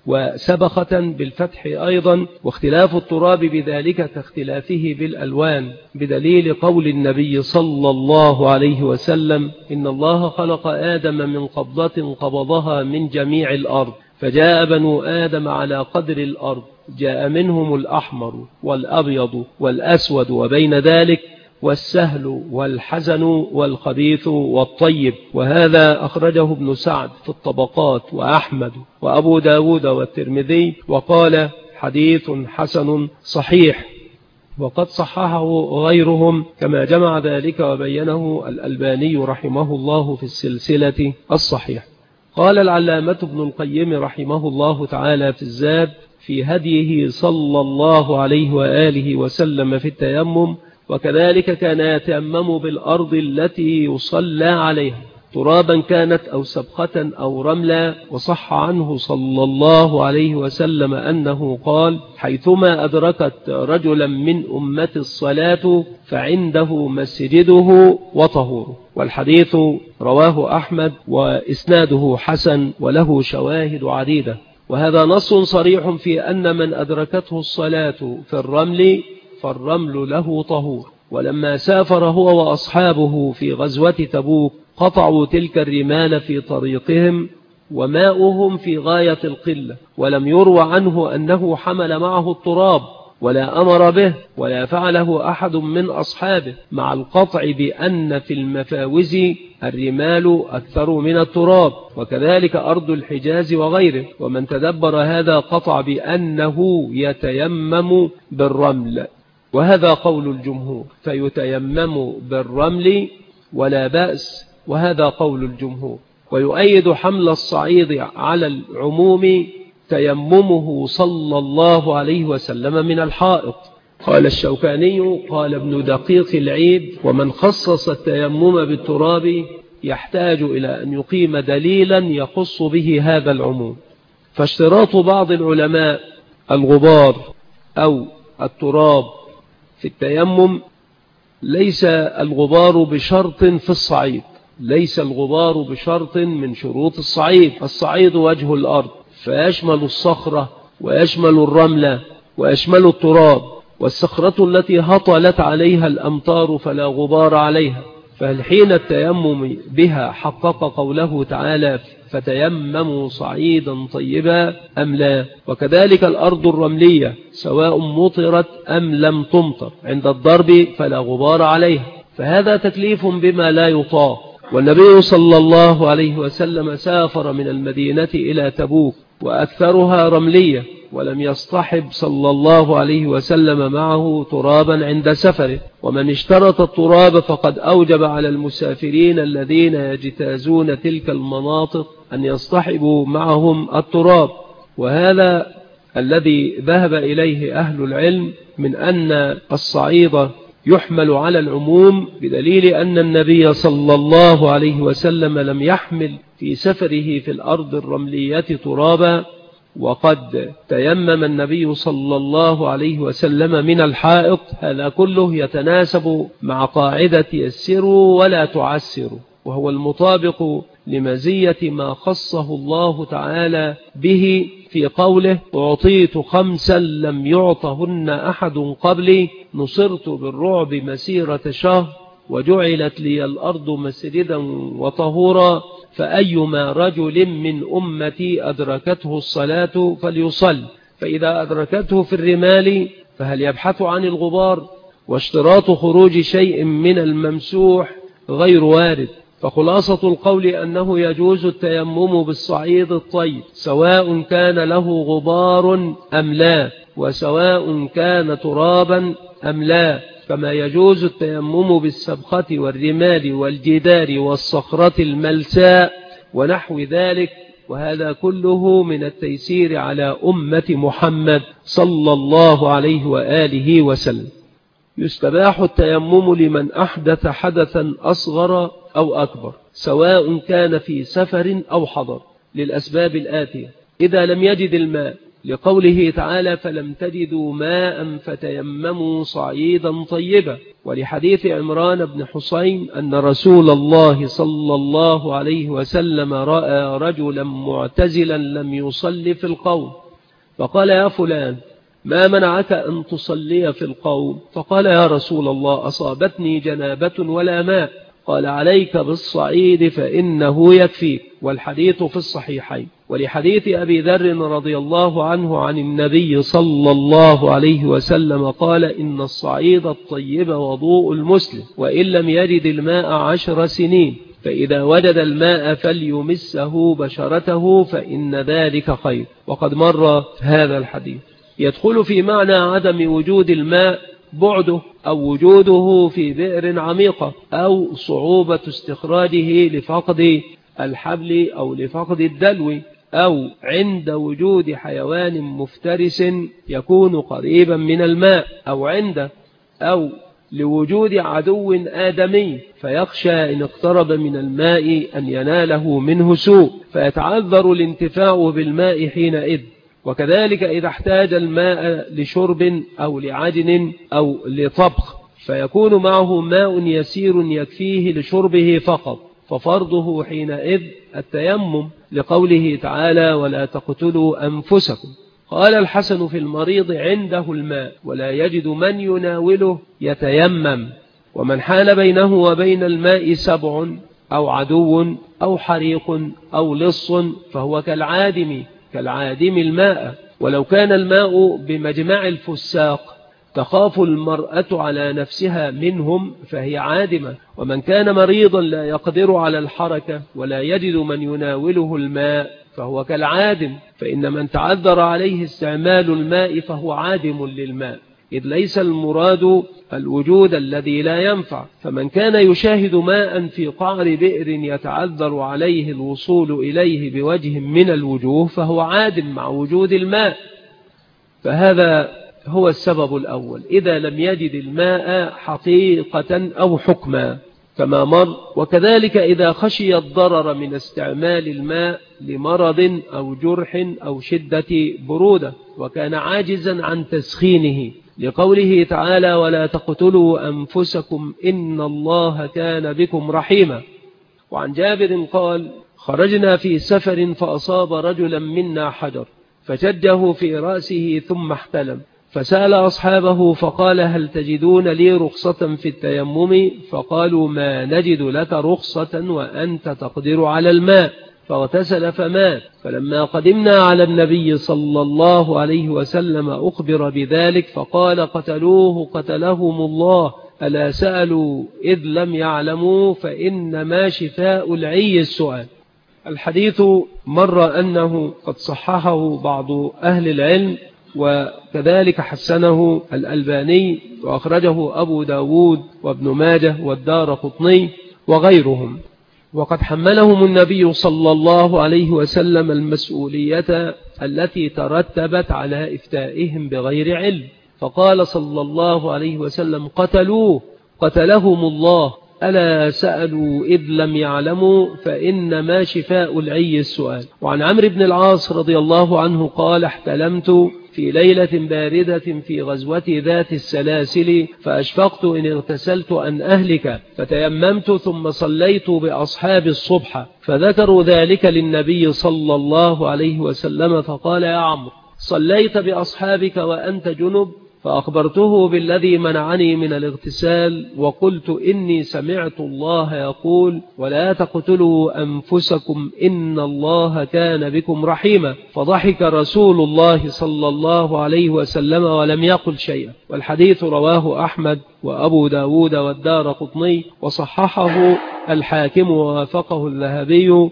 وسبخة بالفتح أيضا، واختلاف التراب بذلك كاختلافه بالألوان، بدليل قول النبي صلى الله عليه وسلم: إن الله خلق آدم من قبضة قبضها من جميع الأرض، فجاء بنو آدم على قدر الأرض، جاء منهم الأحمر والأبيض والأسود وبين ذلك والسهل والحزن والخبيث والطيب. وهذا أخرجه ابن سعد في الطبقات وأحمد وأبو داود والترمذي، وقال: حديث حسن صحيح. وقد صححه غيرهم كما جمع ذلك وبينه الألباني رحمه الله في السلسلة الصحيح. قال العلامة ابن القيم رحمه الله تعالى في الزاد في هديه صلى الله عليه وآله وسلم في التيمم: وكذلك كان يتيمم بالأرض التي يصلى عليها، ترابا كانت أو سبخة أو رملا. وصح عنه صلى الله عليه وسلم أنه قال: حيثما أدركت رجلا من أمة الصلاة فعنده مسجده وطهوره. والحديث رواه أحمد وإسناده حسن وله شواهد عديدة. وهذا نص صريح في أن من أدركته الصلاة في الرمل فالرمل له طهور. ولما سافر هو وأصحابه في غزوة تبوك قطعوا تلك الرمال في طريقهم وماؤهم في غاية القلة، ولم يروى عنه أنه حمل معه التراب ولا أمر به ولا فعله أحد من أصحابه، مع القطع بأن في المفاوز الرمال أكثر من التراب، وكذلك أرض الحجاز وغيره. ومن تدبر هذا قطع بأنه يتيمم بالرمل، وهذا قول الجمهور، فيتيمم بالرمل ولا بأس، وهذا قول الجمهور. ويؤيد حمل الصعيد على العموم تيممه صلى الله عليه وسلم من الحائط. قال الشوكاني قال ابن دقيق العيد: ومن خصص التيمم بالتراب يحتاج إلى أن يقيم دليلا يخص به هذا العموم. فاشتراط بعض العلماء الغبار أو التراب في التيمم ليس الغبار بشرط في الصعيد، ليس الغبار بشرط من شروط الصعيد. الصعيد وجه الأرض، فيشمل الصخرة ويشمل الرملة ويشمل التراب، والصخرة التي هطلت عليها الأمطار فلا غبار عليها، فهل حين التيمم بها حقق قوله تعالى: فتيمموا صعيدا طيبا أم لا؟ وكذلك الأرض الرملية سواء مطرت أم لم تمطر، عند الضرب فلا غبار عليها، فهذا تكليف بما لا يطاق. والنبي صلى الله عليه وسلم سافر من المدينة إلى تبوك وأكثرها رملية، ولم يصطحب صلى الله عليه وسلم معه ترابا عند سفره. ومن اشترط التراب فقد أوجب على المسافرين الذين يجتازون تلك المناطق أن يصطحبوا معهم التراب، وهذا الذي ذهب إليه أهل العلم من أن الصعيد يحمل على العموم، بدليل أن النبي صلى الله عليه وسلم لم يحمل في سفره في الأرض الرملية ترابا، وقد تيمم النبي صلى الله عليه وسلم من الحائط. هذا كله يتناسب مع قاعدة يسروا ولا تعسروا، وهو المطابق لمزية ما خصه الله تعالى به في قوله: أعطيت 5 لم يعطهن أحد قبلي، نصرت بالرعب مسيرة شهر، وجعلت لي الأرض مسجدا وطهورا، فأيما رجل من أمتي أدركته الصلاة فليصل، فإذا أدركته في الرمال فهل يبحث عن الغبار؟ واشتراط خروج شيء من الممسوح غير وارد. فخلاصة القول أنه يجوز التيمم بالصعيد الطيب سواء كان له غبار أم لا، وسواء كان ترابا أم لا، كما يجوز التيمم بالسبخة والرمال والجدار والصخرة الملساء ونحو ذلك، وهذا كله من التيسير على أمة محمد صلى الله عليه وآله وسلم. يستباح التيمم لمن أحدث حدثا أصغر أو أكبر، سواء كان في سفر أو حضر، للأسباب الآتية: إذا لم يجد الماء، لقوله تعالى: فلم تجدوا ماء فتيمموا صعيدا طيبا، ولحديث عمران بن حسين أن رسول الله صلى الله عليه وسلم رأى رجلا معتزلا لم يصلي في القوم، فقال: يا فلان، ما منعك أن تصلي في القوم؟ فقال: يا رسول الله، أصابتني جنابة ولا ماء. قال: عليك بالصعيد فإنه يكفيك. والحديث في الصحيحين. ولحديث أبي ذر رضي الله عنه عن النبي صلى الله عليه وسلم قال: إن الصعيد الطيب وضوء المسلم، وإن لم يجد الماء 10 سنين، فإذا وجد الماء فليمسه بشرته فإن ذلك خير. وقد مر هذا الحديث. يدخل في معنى عدم وجود الماء بعده أو وجوده في بئر عميقة، أو صعوبة استخراجه لفقد الحبل أو لفقد الدلو، أو عند وجود حيوان مفترس يكون قريبا من الماء، أو لوجود عدو آدمي فيخشى إن اقترب من الماء أن يناله منه سوء، فيتعذر الانتفاع بالماء حينئذ. وكذلك إذا احتاج الماء لشرب أو لعجن أو لطبخ، فيكون معه ماء يسير يكفيه لشربه فقط، ففرضه حينئذ التيمم، لقوله تعالى: ولا تقتلوا أنفسكم. قال الحسن: في المريض عنده الماء ولا يجد من يناوله يتيمم. ومن حال بينه وبين الماء 7 أو عدو أو حريق أو لص فهو كالعادم الماء. ولو كان الماء بمجمع الفساق تخاف المرأة على نفسها منهم فهي عادمة. ومن كان مريضا لا يقدر على الحركة ولا يجد من يناوله الماء فهو كالعادم، فإن من تعذر عليه استعمال الماء فهو عادم للماء، إذ ليس المراد الوجود الذي لا ينفع. فمن كان يشاهد ماء في قعر بئر يتعذر عليه الوصول إليه بوجه من الوجوه فهو عاد مع وجود الماء. فهذا هو السبب الأول إذا لم يجد الماء حقيقة أو حكما كما مر. وكذلك إذا خشي الضرر من استعمال الماء لمرض أو جرح أو شدة برودة وكان عاجزا عن تسخينه، لقوله تعالى ولا تقتلوا أنفسكم إن الله كان بكم رحيما. وعن جابر قال خرجنا في سفر فأصاب رجلا منا حجر فشجه في رأسه ثم احتلم، فسأل أصحابه فقال هل تجدون لي رخصة في التيمم؟ فقالوا ما نجد لك رخصة وأنت تقدر على الماء، فاغتسل فمات. فلما قدمنا على النبي صلى الله عليه وسلم أخبر بذلك فقال قتلوه قتلهم الله، ألا سألوا إذ لم يعلموا فإنما شفاء العي السؤال. الحديث مر أنه قد صححه بعض أهل العلم وكذلك حسنه الألباني وأخرجه أبو داود وابن ماجه والدارقطني وغيرهم. وقد حملهم النبي صلى الله عليه وسلم المسؤولية التي ترتبت على إفتائهم بغير علم، فقال صلى الله عليه وسلم قتلوه قتلهم الله، ألا سألوا إذ لم يعلموا فإنما شفاء العي السؤال. وعن عمرو بن العاص رضي الله عنه قال احتلمت في ليلة باردة في غزوة ذات السلاسل فأشفقت إن اغتسلت أن أهلك فتيممت ثم صليت بأصحاب الصبح، فذكروا ذلك للنبي صلى الله عليه وسلم فقال يا عمرو صليت بأصحابك وأنت جنب؟ فأخبرته بالذي منعني من الاغتسال وقلت إني سمعت الله يقول ولا تقتلوا أنفسكم إن الله كان بكم رحيما، فضحك رسول الله صلى الله عليه وسلم ولم يقل شيئا. والحديث رواه أحمد وأبو داود والدارقطني وصححه الحاكم ووافقه الذهبي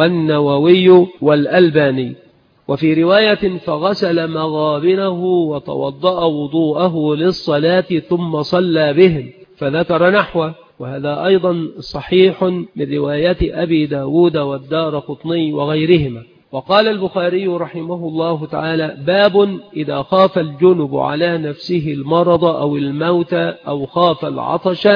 والنووي والألباني. وفي رواية فغسل مغابنه وتوضأ وضوءه للصلاة ثم صلى بهم، فذكر نحوه. وهذا أيضا صحيح من رواية أبي داود والدارقطني وغيرهما. وقال البخاري رحمه الله تعالى باب إذا خاف الجنب على نفسه المرض أو الموت أو خاف العطش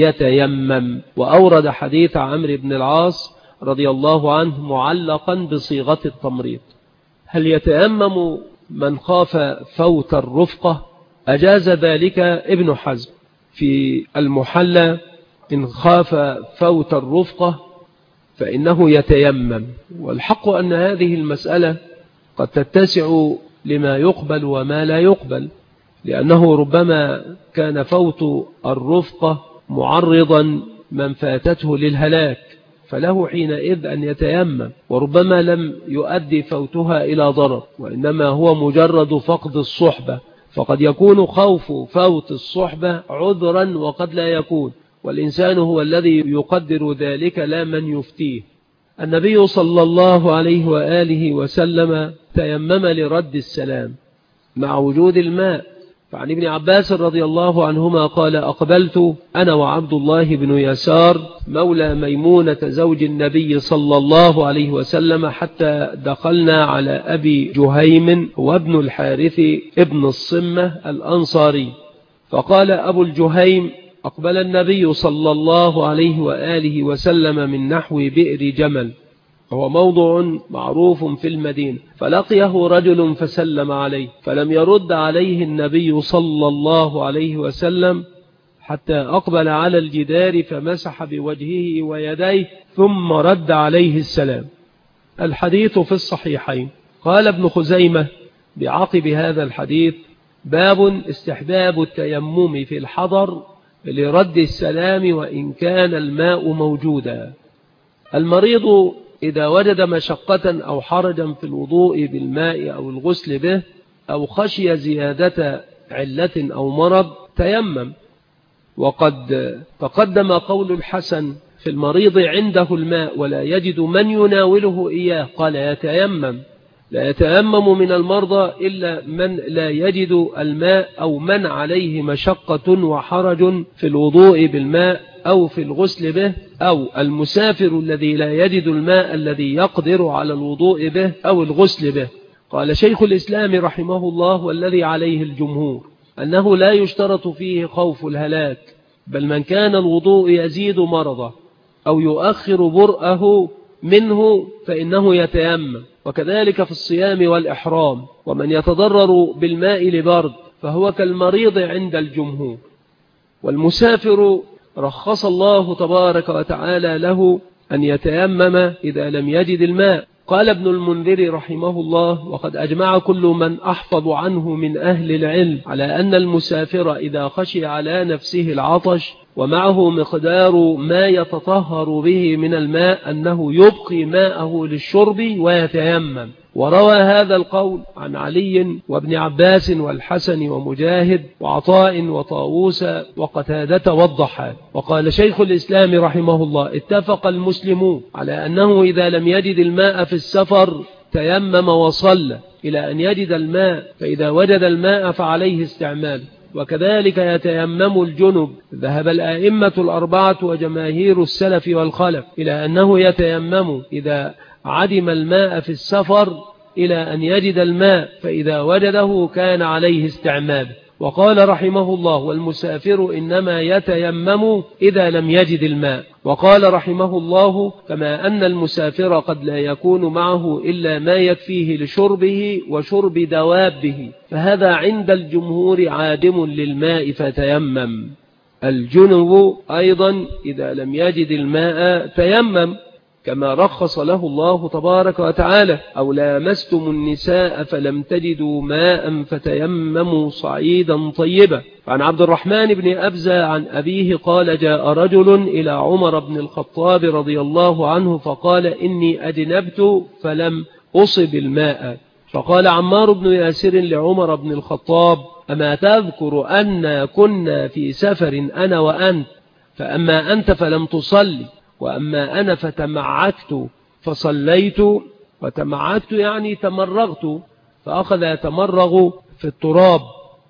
يتيمم. وأورد حديث عمرو بن العاص رضي الله عنه معلقا بصيغة التمريض. هل يتيمم من خاف فوت الرفقة؟ أجاز ذلك ابن حزم في المحلى إن خاف فوت الرفقة فإنه يتيمم. والحق أن هذه المسألة قد تتسع لما يقبل وما لا يقبل، لأنه ربما كان فوت الرفقة معرضا من فاتته للهلاك فله حينئذ أن يتيمم، وربما لم يؤدي فوتها إلى ضرر وإنما هو مجرد فقد الصحبة، فقد يكون خوف فوت الصحبة عذرا وقد لا يكون، والإنسان هو الذي يقدر ذلك لا من يفتيه. النبي صلى الله عليه وآله وسلم تيمم لرد السلام مع وجود الماء. فعن ابن عباس رضي الله عنهما قال أقبلت أنا وعبد الله بن يسار مولى ميمونة زوج النبي صلى الله عليه وسلم حتى دخلنا على أبي جهيم وابن الحارث ابن الصمة الأنصاري، فقال أبو الجهيم أقبل النبي صلى الله عليه وآله وسلم من نحو بئر جمل، هو موضع معروف في المدينة، فلقيه رجل فسلم عليه فلم يرد عليه النبي صلى الله عليه وسلم حتى أقبل على الجدار فمسح بوجهه ويديه ثم رد عليه السلام. الحديث في الصحيحين. قال ابن خزيمة بعقب هذا الحديث باب استحباب التيمم في الحضر لرد السلام وإن كان الماء موجودا. المريض إذا وجد مشقة أو حرجا في الوضوء بالماء أو الغسل به أو خشي زيادة علة أو مرض تيمم. وقد تقدم قول الحسن في المريض عنده الماء ولا يجد من يناوله إياه قال يتيمم. لا يتيمم من المرضى إلا من لا يجد الماء أو من عليه مشقة وحرج في الوضوء بالماء أو في الغسل به، أو المسافر الذي لا يجد الماء الذي يقدر على الوضوء به أو الغسل به. قال شيخ الإسلام رحمه الله: والذي عليه الجمهور أنه لا يشترط فيه خوف الهلاك، بل من كان الوضوء يزيد مرضه أو يؤخر برأه منه فإنه يتيمم، وكذلك في الصيام والإحرام. ومن يتضرر بالماء لبرد فهو كالمريض عند الجمهور. والمسافر رخص الله تبارك وتعالى له أن يتيمم إذا لم يجد الماء. قال ابن المنذر رحمه الله: وقد أجمع كل من أحفظ عنه من أهل العلم على أن المسافر إذا خشي على نفسه العطش ومعه مقدار ما يتطهر به من الماء أنه يبقي ماءه للشرب ويتيمم. وروى هذا القول عن علي وابن عباس والحسن ومجاهد وعطاء وطاووس وقتادة والضحاك. وقال شيخ الإسلام رحمه الله: اتفق المسلمون على أنه إذا لم يجد الماء في السفر تيمم وصلى إلى أن يجد الماء، فإذا وجد الماء فعليه استعماله. وكذلك يتيمم الجنب. ذهب الآئمة الأربعة وجماهير السلف والخلف إلى أنه يتيمم إذا عدم الماء في السفر إلى أن يجد الماء، فإذا وجده كان عليه استعماله. وقال رحمه الله: والمسافر إنما يتيمم إذا لم يجد الماء. وقال رحمه الله: كما أن المسافر قد لا يكون معه إلا ما يكفيه لشربه وشرب دوابه، فهذا عند الجمهور عادم للماء فتيمم. الجنب أيضا إذا لم يجد الماء تيمم، كما رخص له الله تبارك وتعالى: أو لامستم النساء فلم تجدوا ماء فتيمموا صعيدا طيبا. عن عبد الرحمن بن أبزة عن أبيه قال: جاء رجل إلى عمر بن الخطاب رضي الله عنه فقال: إني أجنبت فلم أصب الماء. فقال عمار بن ياسر لعمر بن الخطاب: أما تذكر أن كنا في سفر أنا وأنت، فأما أنت فلم تصلي وأما أنا فتمعكت فصليت. وتمعكت يعني تمرغت، فأخذ يتمرغ في التراب.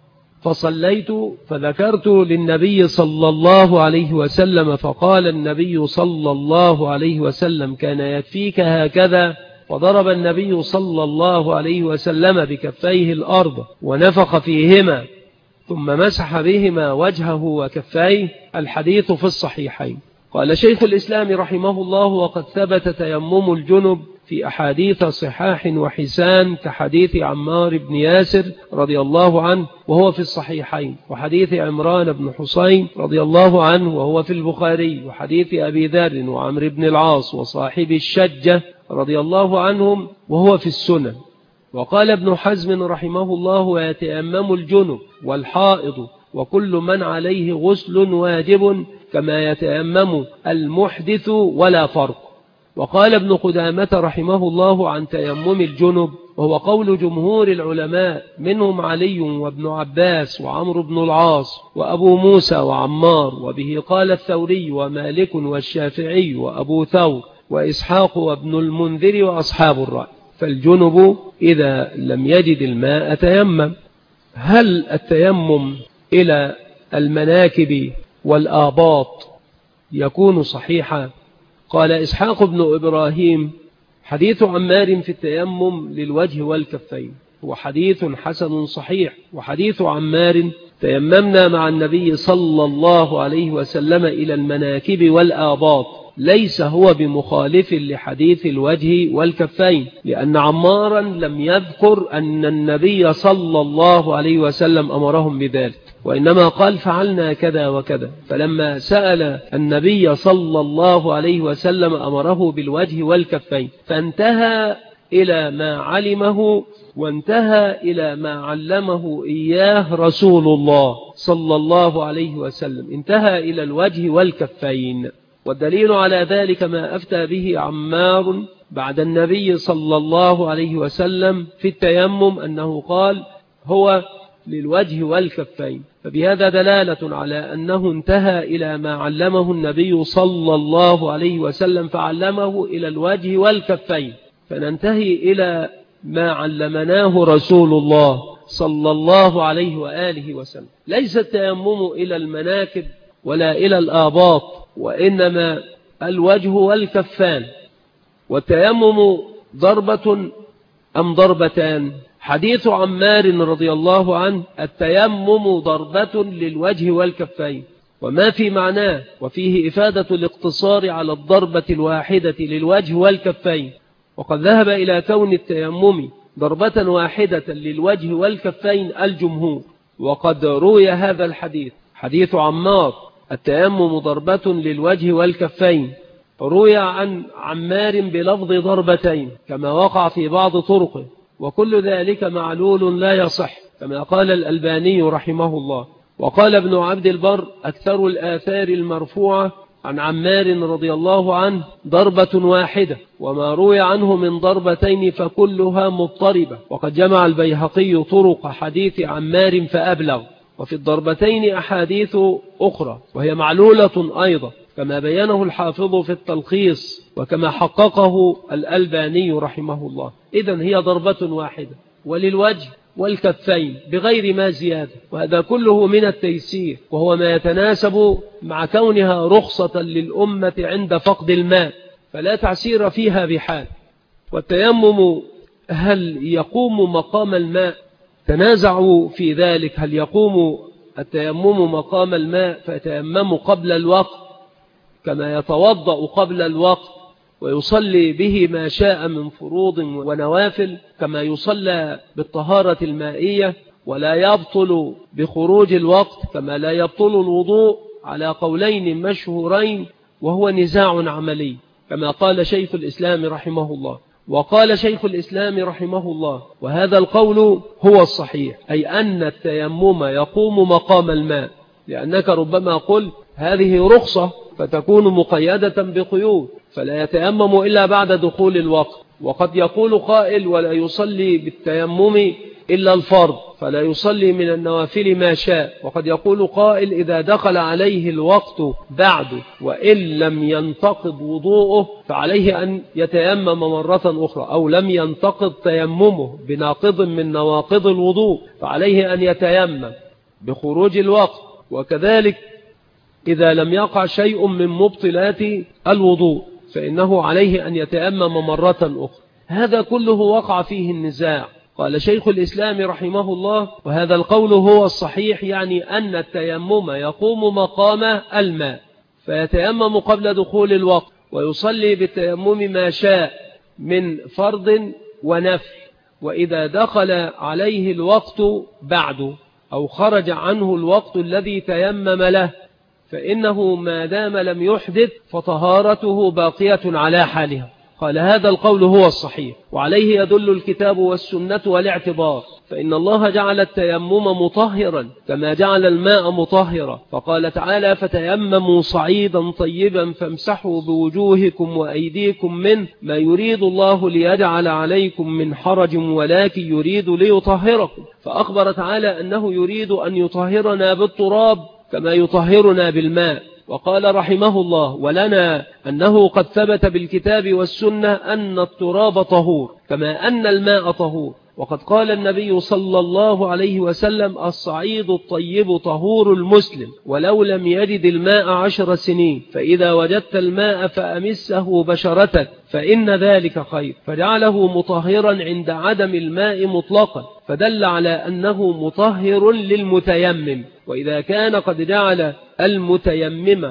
فصليت فذكرت للنبي صلى الله عليه وسلم، فقال النبي صلى الله عليه وسلم: كان يكفيك هكذا. وضرب النبي صلى الله عليه وسلم بكفيه الأرض ونفخ فيهما ثم مسح بهما وجهه وكفيه. الحديث في الصحيحين. قال شيخ الإسلام رحمه الله: وقد ثبت تيمم الجنب في أحاديث صحاح وحسان كحديث عمار بن ياسر رضي الله عنه وهو في الصحيحين، وحديث عمران بن حسين رضي الله عنه وهو في البخاري، وحديث أبي ذر وعمر بن العاص وصاحب الشجة رضي الله عنهم وهو في السنن. وقال ابن حزم رحمه الله: ويتيمم الجنب والحائض وكل من عليه غسل واجب كما يتيمم المحدث ولا فرق. وقال ابن قدامة رحمه الله عن تيمم الجنب، وهو قول جمهور العلماء منهم علي وابن عباس وعمر بن العاص وأبو موسى وعمار، وبه قال الثوري ومالك والشافعي وأبو ثور وإسحاق وابن المنذر وأصحاب الرأي. فالجنب إذا لم يجد الماء تيمم. هل التيمم إلى المناكب والآباط يكون صحيحا؟ قال إسحاق بن إبراهيم: حديث عمار في التيمم للوجه والكفين هو حديث حسن صحيح، وحديث عمار تيممنا مع النبي صلى الله عليه وسلم إلى المناكب والآباط ليس هو بمخالف لحديث الوجه والكفين، لأن عمارا لم يذكر أن النبي صلى الله عليه وسلم أمرهم بذلك، وإنما قال فعلنا كذا وكذا. فلما سأل النبي صلى الله عليه وسلم أمره بالوجه والكفين، فانتهى إلى ما علمه وانتهى إلى ما علمه إياه رسول الله صلى الله عليه وسلم، انتهى إلى الوجه والكفين. والدليل على ذلك ما أفتى به عمار بعد النبي صلى الله عليه وسلم في التيمم أنه قال هو للوجه والكفين، فبهذا دلالة على أنه انتهى إلى ما علمه النبي صلى الله عليه وسلم فعلمه إلى الوجه والكفين، فننتهي إلى ما علمناه رسول الله صلى الله عليه وآله وسلم. ليس التيمم إلى المناكب ولا إلى الآباط، وإنما الوجه والكفان. والتيمم ضربة أم ضربتان؟ حديث عمار رضي الله عنه: التيمم ضربة للوجه والكفين، وما في معناه، وفيه إفادة الاقتصار على الضربة الواحدة للوجه والكفين. وقد ذهب إلى كون التيمم ضربة واحدة للوجه والكفين الجمهور. وقد روي هذا الحديث، حديث عمار التيمم ضربة للوجه والكفين، روي عن عمار بلفظ ضربتين كما وقع في بعض طرقه، وكل ذلك معلول لا يصح كما قال الألباني رحمه الله. وقال ابن عبد البر: أكثر الآثار المرفوعة عن عمار رضي الله عنه ضربة واحدة، وما روي عنه من ضربتين فكلها مضطربة. وقد جمع البيهقي طرق حديث عمار فأبلغ، وفي الضربتين أحاديث أخرى وهي معلولة أيضا، كما بينه الحافظ في التلخيص وكما حققه الألباني رحمه الله. إذن هي ضربة واحدة، وللوجه والكفين بغير ما زيادة، وهذا كله من التيسير، وهو ما يتناسب مع كونها رخصة للأمة عند فقد الماء، فلا تعسير فيها بحال. والتيمم هل يقوم مقام الماء؟ تنازعوا في ذلك، هل يقوم التيمم مقام الماء فيتيمم قبل الوقت كما يتوضأ قبل الوقت ويصلي به ما شاء من فروض ونوافل كما يصلى بالطهارة المائية، ولا يبطل بخروج الوقت كما لا يبطل الوضوء، على قولين مشهورين وهو نزاع عملي، كما قال شيخ الإسلام رحمه الله. وقال شيخ الإسلام رحمه الله: وهذا القول هو الصحيح، أي أن التيمم يقوم مقام الماء، لأنك ربما قل هذه رخصة فتكون مقيدة بقيود، فلا يتيمم إلا بعد دخول الوقت. وقد يقول قائل: ولا يصلي بالتيمم إلا الفرض، فلا يصلي من النوافل ما شاء. وقد يقول قائل: إذا دخل عليه الوقت بعد وإن لم ينتقض وضوءه فعليه أن يتيمم مرة أخرى، أو لم ينتقض تيممه بناقض من نواقض الوضوء فعليه أن يتيمم بخروج الوقت. وكذلك إذا لم يقع شيء من مبطلات الوضوء فإنه عليه أن يتيمم مرة أخرى. هذا كله وقع فيه النزاع. قال شيخ الإسلام رحمه الله: وهذا القول هو الصحيح، يعني أن التيمم يقوم مقام الماء، فيتيمم قبل دخول الوقت ويصلي بالتيمم ما شاء من فرض ونفل. وإذا دخل عليه الوقت بعد أو خرج عنه الوقت الذي تيمم له فإنه ما دام لم يحدث فطهارته باقية على حالها. قال هذا القول هو الصحيح، وعليه يدل الكتاب والسنة والاعتبار، فإن الله جعل التيمم مطهرا كما جعل الماء مطهرا، فقال تعالى: فتيمموا صعيدا طيبا فامسحوا بوجوهكم وأيديكم منه ما يريد الله ليجعل عليكم من حرج ولكن يريد ليطهركم. فأخبر تعالى أنه يريد أن يطهرنا بالتراب كما يطهرنا بالماء. وقال رحمه الله: ولنا أنه قد ثبت بالكتاب والسنة أن التراب طهور كما أن الماء طهور. وقد قال النبي صلى الله عليه وسلم: الصعيد الطيب طهور المسلم ولو لم يجد الماء 10 سنين، فإذا وجدت الماء فأمسه بشرتك فإن ذلك خير، فجعله مطهرا عند عدم الماء مطلقا، فدل على أنه مطهر للمتيمم. وإذا كان قد جعل المتيمم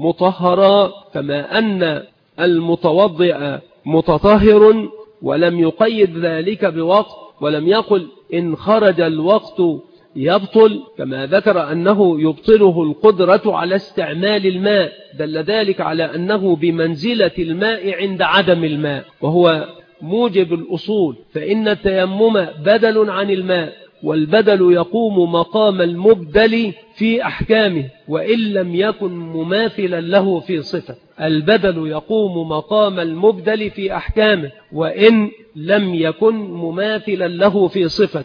مطهرا كما أن المتوضئ متطهر، ولم يقيد ذلك بوقت، ولم يقل إن خرج الوقت يبطل، كما ذكر أنه يبطله القدرة على استعمال الماء، دل ذلك على أنه بمنزلة الماء عند عدم الماء، وهو موجب الأصول، فإن التيمم بدل عن الماء، والبدل يقوم مقام المبدل في أحكامه وإن لم يكن مماثلا له في صفة. البدل يقوم مقام المبدل في أحكامه وإن لم يكن مماثلا له في صفته،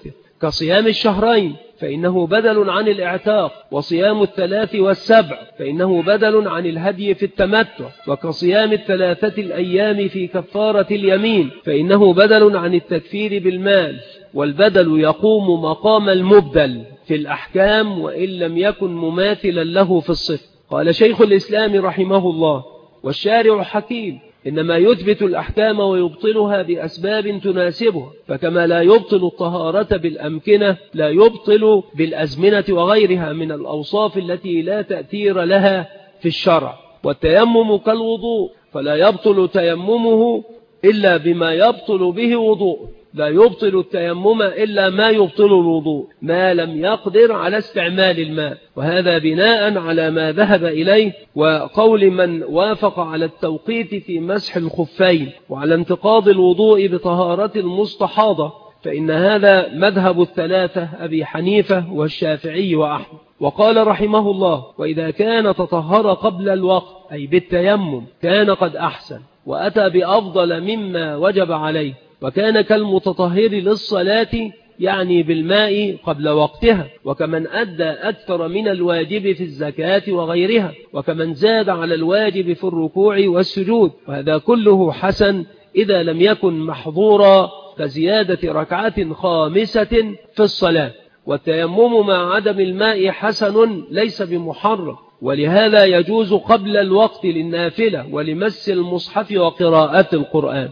كصيام الشهرين فإنه بدل عن الإعتاق، وصيام 3 والسبع فإنه بدل عن الهدي في التمتع، وكصيام 3 الأيام في كفارة اليمين فإنه بدل عن التكفير بالمال، والبدل يقوم مقام المبدل في الأحكام وإن لم يكن مماثلا له في الصفة. قال شيخ الإسلام رحمه الله: والشارع حكيم، إنما يثبت الأحكام ويبطلها بأسباب تناسبها، فكما لا يبطل الطهارة بالأمكنة لا يبطل بالأزمنة وغيرها من الأوصاف التي لا تأثير لها في الشرع. والتيمم كالوضوء فلا يبطل تيممه إلا بما يبطل به وضوء، لا يبطل التيمم إلا ما يبطل الوضوء ما لم يقدر على استعمال الماء، وهذا بناء على ما ذهب إليه وقول من وافق على التوقيت في مسح الخفين وعلى انتقاض الوضوء بطهارة المستحاضة، فإن هذا مذهب الثلاثة أبي حنيفة والشافعي وأحمد. وقال رحمه الله: وإذا كان تطهر قبل الوقت أي بالتيمم كان قد أحسن وأتى بأفضل مما وجب عليه، وكان كالمتطهر للصلاة يعني بالماء قبل وقتها، وكمن أدى أكثر من الواجب في الزكاة وغيرها، وكمن زاد على الواجب في الركوع والسجود، وهذا كله حسن إذا لم يكن محظورا كزيادة ركعة خامسة في الصلاة. والتيمم مع عدم الماء حسن ليس بمحرم، ولهذا يجوز قبل الوقت للنافلة ولمس المصحف وقراءة القرآن.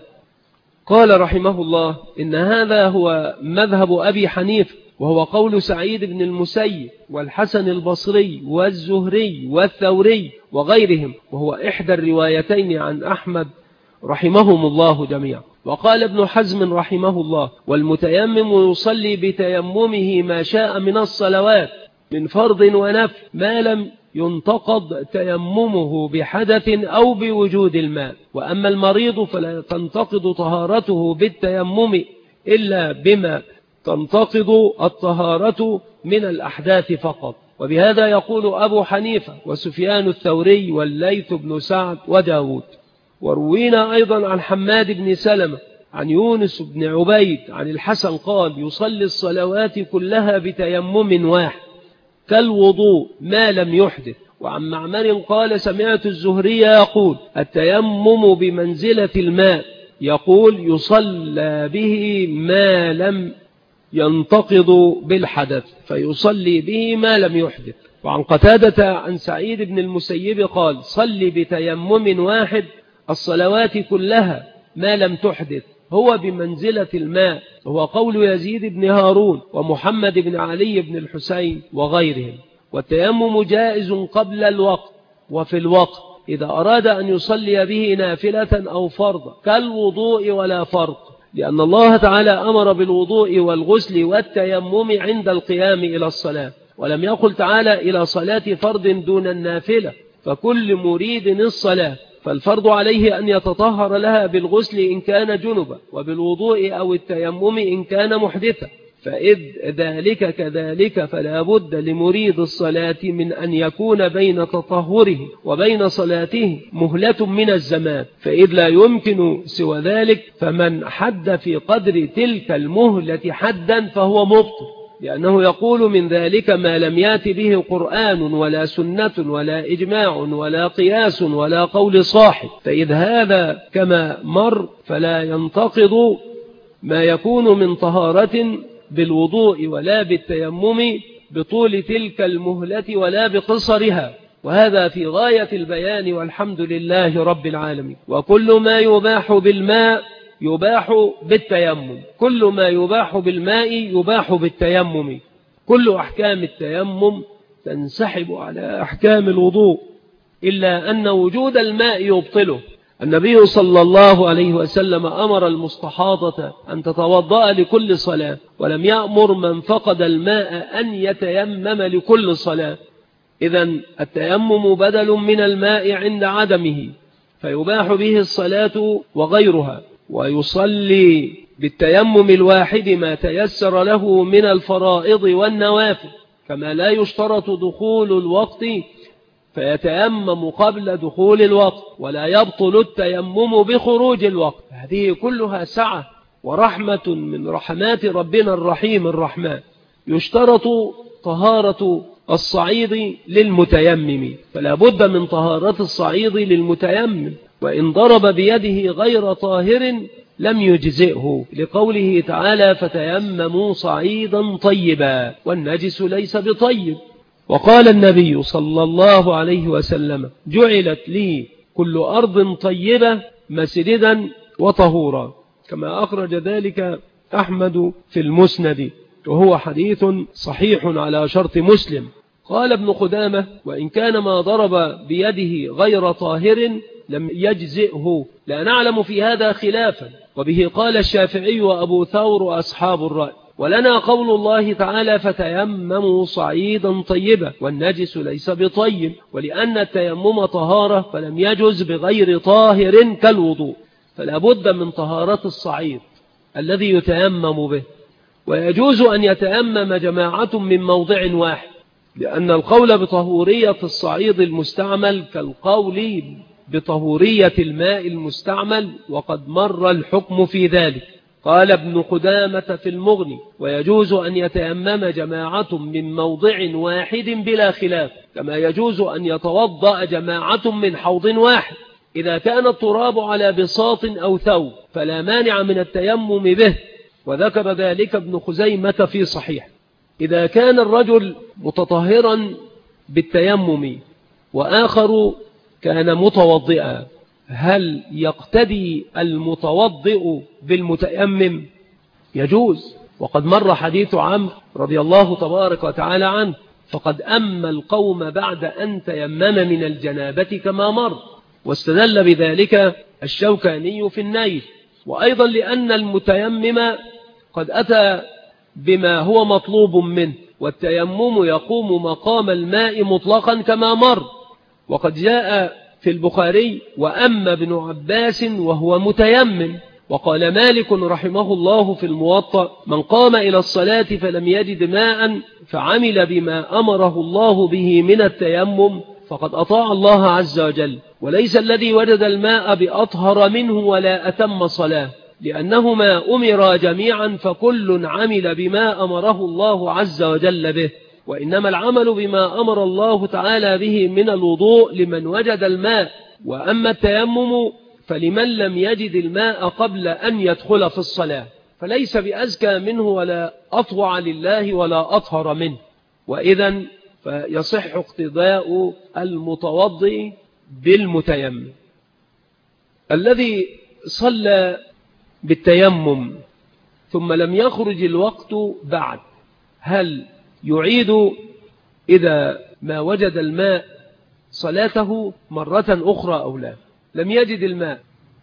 قال رحمه الله: إن هذا هو مذهب أبي حنيفة، وهو قول سعيد بن المسيب والحسن البصري والزهري والثوري وغيرهم، وهو إحدى الروايتين عن أحمد رحمهم الله جميعا. وقال ابن حزم رحمه الله: والمتيمم يصلي بتيممه ما شاء من الصلوات من فرض ونفل ما لم ينتقض تيممه بحدث أو بوجود الماء. وأما المريض فلا تنتقض طهارته بالتيمم إلا بما تنتقض الطهارة من الأحداث فقط. وبهذا يقول أبو حنيفة وسفيان الثوري والليث بن سعد وداود. وروينا أيضا عن حماد بن سلمة عن يونس بن عبيد عن الحسن قال: يصلي الصلوات كلها بتيمم واحد كالوضوء ما لم يحدث. وعن معمر قال: سمعت الزهري يقول: التيمم بمنزلة الماء، يقول: يصلى به ما لم ينتقض بالحدث فيصلي به ما لم يحدث. وعن قتادة عن سعيد بن المسيب قال: صلي بتيمم واحد الصلوات كلها ما لم تحدث، هو بمنزلة الماء، وهو قول يزيد بن هارون ومحمد بن علي بن الحسين وغيرهم. والتيمم جائز قبل الوقت وفي الوقت إذا أراد أن يصلي به نافلة أو فرض كالوضوء ولا فرق، لأن الله تعالى أمر بالوضوء والغسل والتيمم عند القيام إلى الصلاة، ولم يقل تعالى إلى صلاة فرض دون النافلة، فكل مريد الصلاة فالفرض عليه أن يتطهر لها بالغسل إن كان جنبا، وبالوضوء أو التيمم إن كان محدثا، فإذ ذلك كذلك فلا بد لمريد الصلاة من أن يكون بين تطهره وبين صلاته مهلة من الزمان، فإذ لا يمكن سوى ذلك فمن حد في قدر تلك المهلة حدا فهو مبطل، لأنه يقول: من ذلك ما لم يأت به قرآن ولا سنة ولا إجماع ولا قياس ولا قول صاحب، فإذ هذا كما مر فلا ينتقض ما يكون من طهارة بالوضوء ولا بالتيمم بطول تلك المهلة ولا بقصرها، وهذا في غاية البيان، والحمد لله رب العالمين. وكل ما يباح بالماء يباح بالتيمم، كل ما يباح بالماء يباح بالتيمم، كل أحكام التيمم تنسحب على أحكام الوضوء إلا أن وجود الماء يبطله. النبي صلى الله عليه وسلم أمر المستحاضة أن تتوضأ لكل صلاة، ولم يأمر من فقد الماء أن يتيمم لكل صلاة. إذن التيمم بدل من الماء عند عدمه، فيباح به الصلاة وغيرها، ويصلي بالتيمم الواحد ما تيسر له من الفرائض والنوافل، كما لا يشترط دخول الوقت فيتيمم قبل دخول الوقت، ولا يبطل التيمم بخروج الوقت. هذه كلها سعة ورحمة من رحمات ربنا الرحيم الرحمن، يشترط طهارة الصعيد للمتيمم، فلا بد من طهارة الصعيد للمتيمم، وإن ضرب بيده غير طاهر لم يجزئه، لقوله تعالى فتيمموا صعيدا طيبا والنجس ليس بطيب. وقال النبي صلى الله عليه وسلم جعلت لي كل أرض طيبة مسجدا وطهورا، كما أخرج ذلك أحمد في المسند، وهو حديث صحيح على شرط مسلم. قال ابن قدامة وإن كان ما ضرب بيده غير طاهر لم يجزئه، لا نعلم في هذا خلافا، وبه قال الشافعي وأبو ثور وأصحاب الرأي. ولنا قول الله تعالى فتيمموا صعيدا طيبا والنجس ليس بطيب، ولأن التيمم طهارة فلم يجز بغير طاهر كالوضوء، فلا بد من طهارة الصعيد الذي يتيمم به. ويجوز أن يتيمم جماعة من موضع واحد، لأن القول بطهورية الصعيد المستعمل كالقول بطهورية الماء المستعمل، وقد مر الحكم في ذلك. قال ابن قدامة في المغني ويجوز أن يتيمم جماعة من موضع واحد بلا خلاف، كما يجوز أن يتوضأ جماعة من حوض واحد إذا كان التراب على بساط أو ثوب، فلا مانع من التيمم به، وذكر ذلك ابن خزيمة في صحيح. إذا كان الرجل متطهرا بالتيمم وآخر كان متوضئا، هل يقتدي المتوضئ بالمتيمم؟ يجوز، وقد مر حديث عمرو رضي الله تبارك وتعالى عنه، فقد أما القوم بعد أن تيمم من الجنابة كما مر، واستدل بذلك الشوكاني في النيل. وأيضا لأن المتيمم قد أتى بما هو مطلوب منه، والتيمم يقوم مقام الماء مطلقا كما مر. وقد جاء في البخاري وأما ابن عباس وهو متيمم. وقال مالك رحمه الله في الموطأ من قام إلى الصلاة فلم يجد ماء فعمل بما أمره الله به من التيمم فقد أطاع الله عز وجل، وليس الذي وجد الماء بأطهر منه ولا أتم صلاة، لأنهما أمرا جميعا فكل عمل بما أمره الله عز وجل به، وإنما العمل بما أمر الله تعالى به من الوضوء لمن وجد الماء، وأما التيمم فلمن لم يجد الماء قبل أن يدخل في الصلاة، فليس بأزكى منه ولا أطوع لله ولا أطهر منه، وإذن فيصح اقتداء المتوضئ بالمتيمم. الذي صلى بالتيمم ثم لم يخرج الوقت بعد، هل يعيد إذا ما وجد الماء صلاته مرة أخرى أو لا؟ لم يجد الماء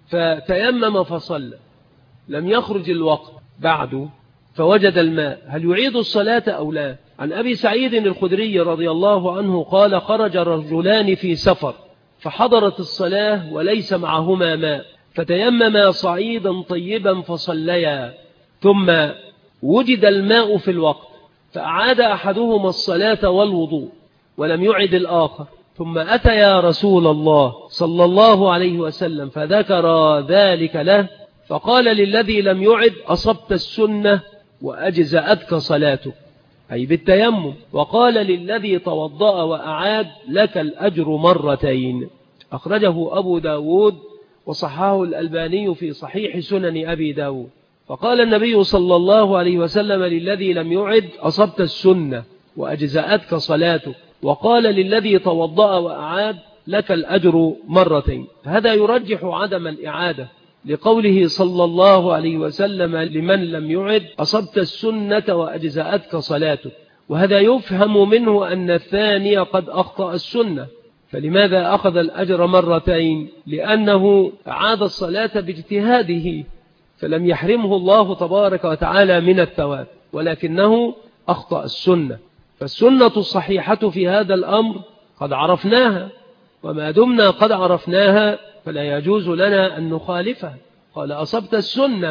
فتيمم فصلى، لم يخرج الوقت بعد فوجد الماء، هل يعيد الصلاة أو لا؟ عن أبي سعيد الخدري رضي الله عنه قال خرج رجلان في سفر فحضرت الصلاة وليس معهما ماء، فتيمما صعيدا طيبا فصليا، ثم وجد الماء في الوقت فأعاد أحدهما الصلاة والوضوء ولم يعد الآخر، ثم أتى يا رسول الله صلى الله عليه وسلم فذكر ذلك له، فقال للذي لم يعد أصبت السنة وأجزأتك صلاتك، أي بالتيمم، وقال للذي توضأ وأعاد لك الأجر مرتين. أخرجه أبو داود وصححه الألباني في صحيح سنن أبي داود. فقال النبي صلى الله عليه وسلم للذي لم يعد أصبت السنة وأجزأتك صلاتك، وقال للذي توضأ وأعاد لك الأجر مرتين. هذا يرجح عدم الإعادة لقوله صلى الله عليه وسلم لمن لم يعد أصبت السنة وأجزأتك صلاتك، وهذا يفهم منه أن الثاني قد أخطأ السنة، فلماذا أخذ الأجر مرتين؟ لأنه أعاد الصلاة باجتهاده فلم يحرمه الله تبارك وتعالى من الثواب، ولكنه أخطأ السنة. فالسنة الصحيحة في هذا الأمر قد عرفناها، وما دمنا قد عرفناها فلا يجوز لنا أن نخالفها. قال أصبت السنة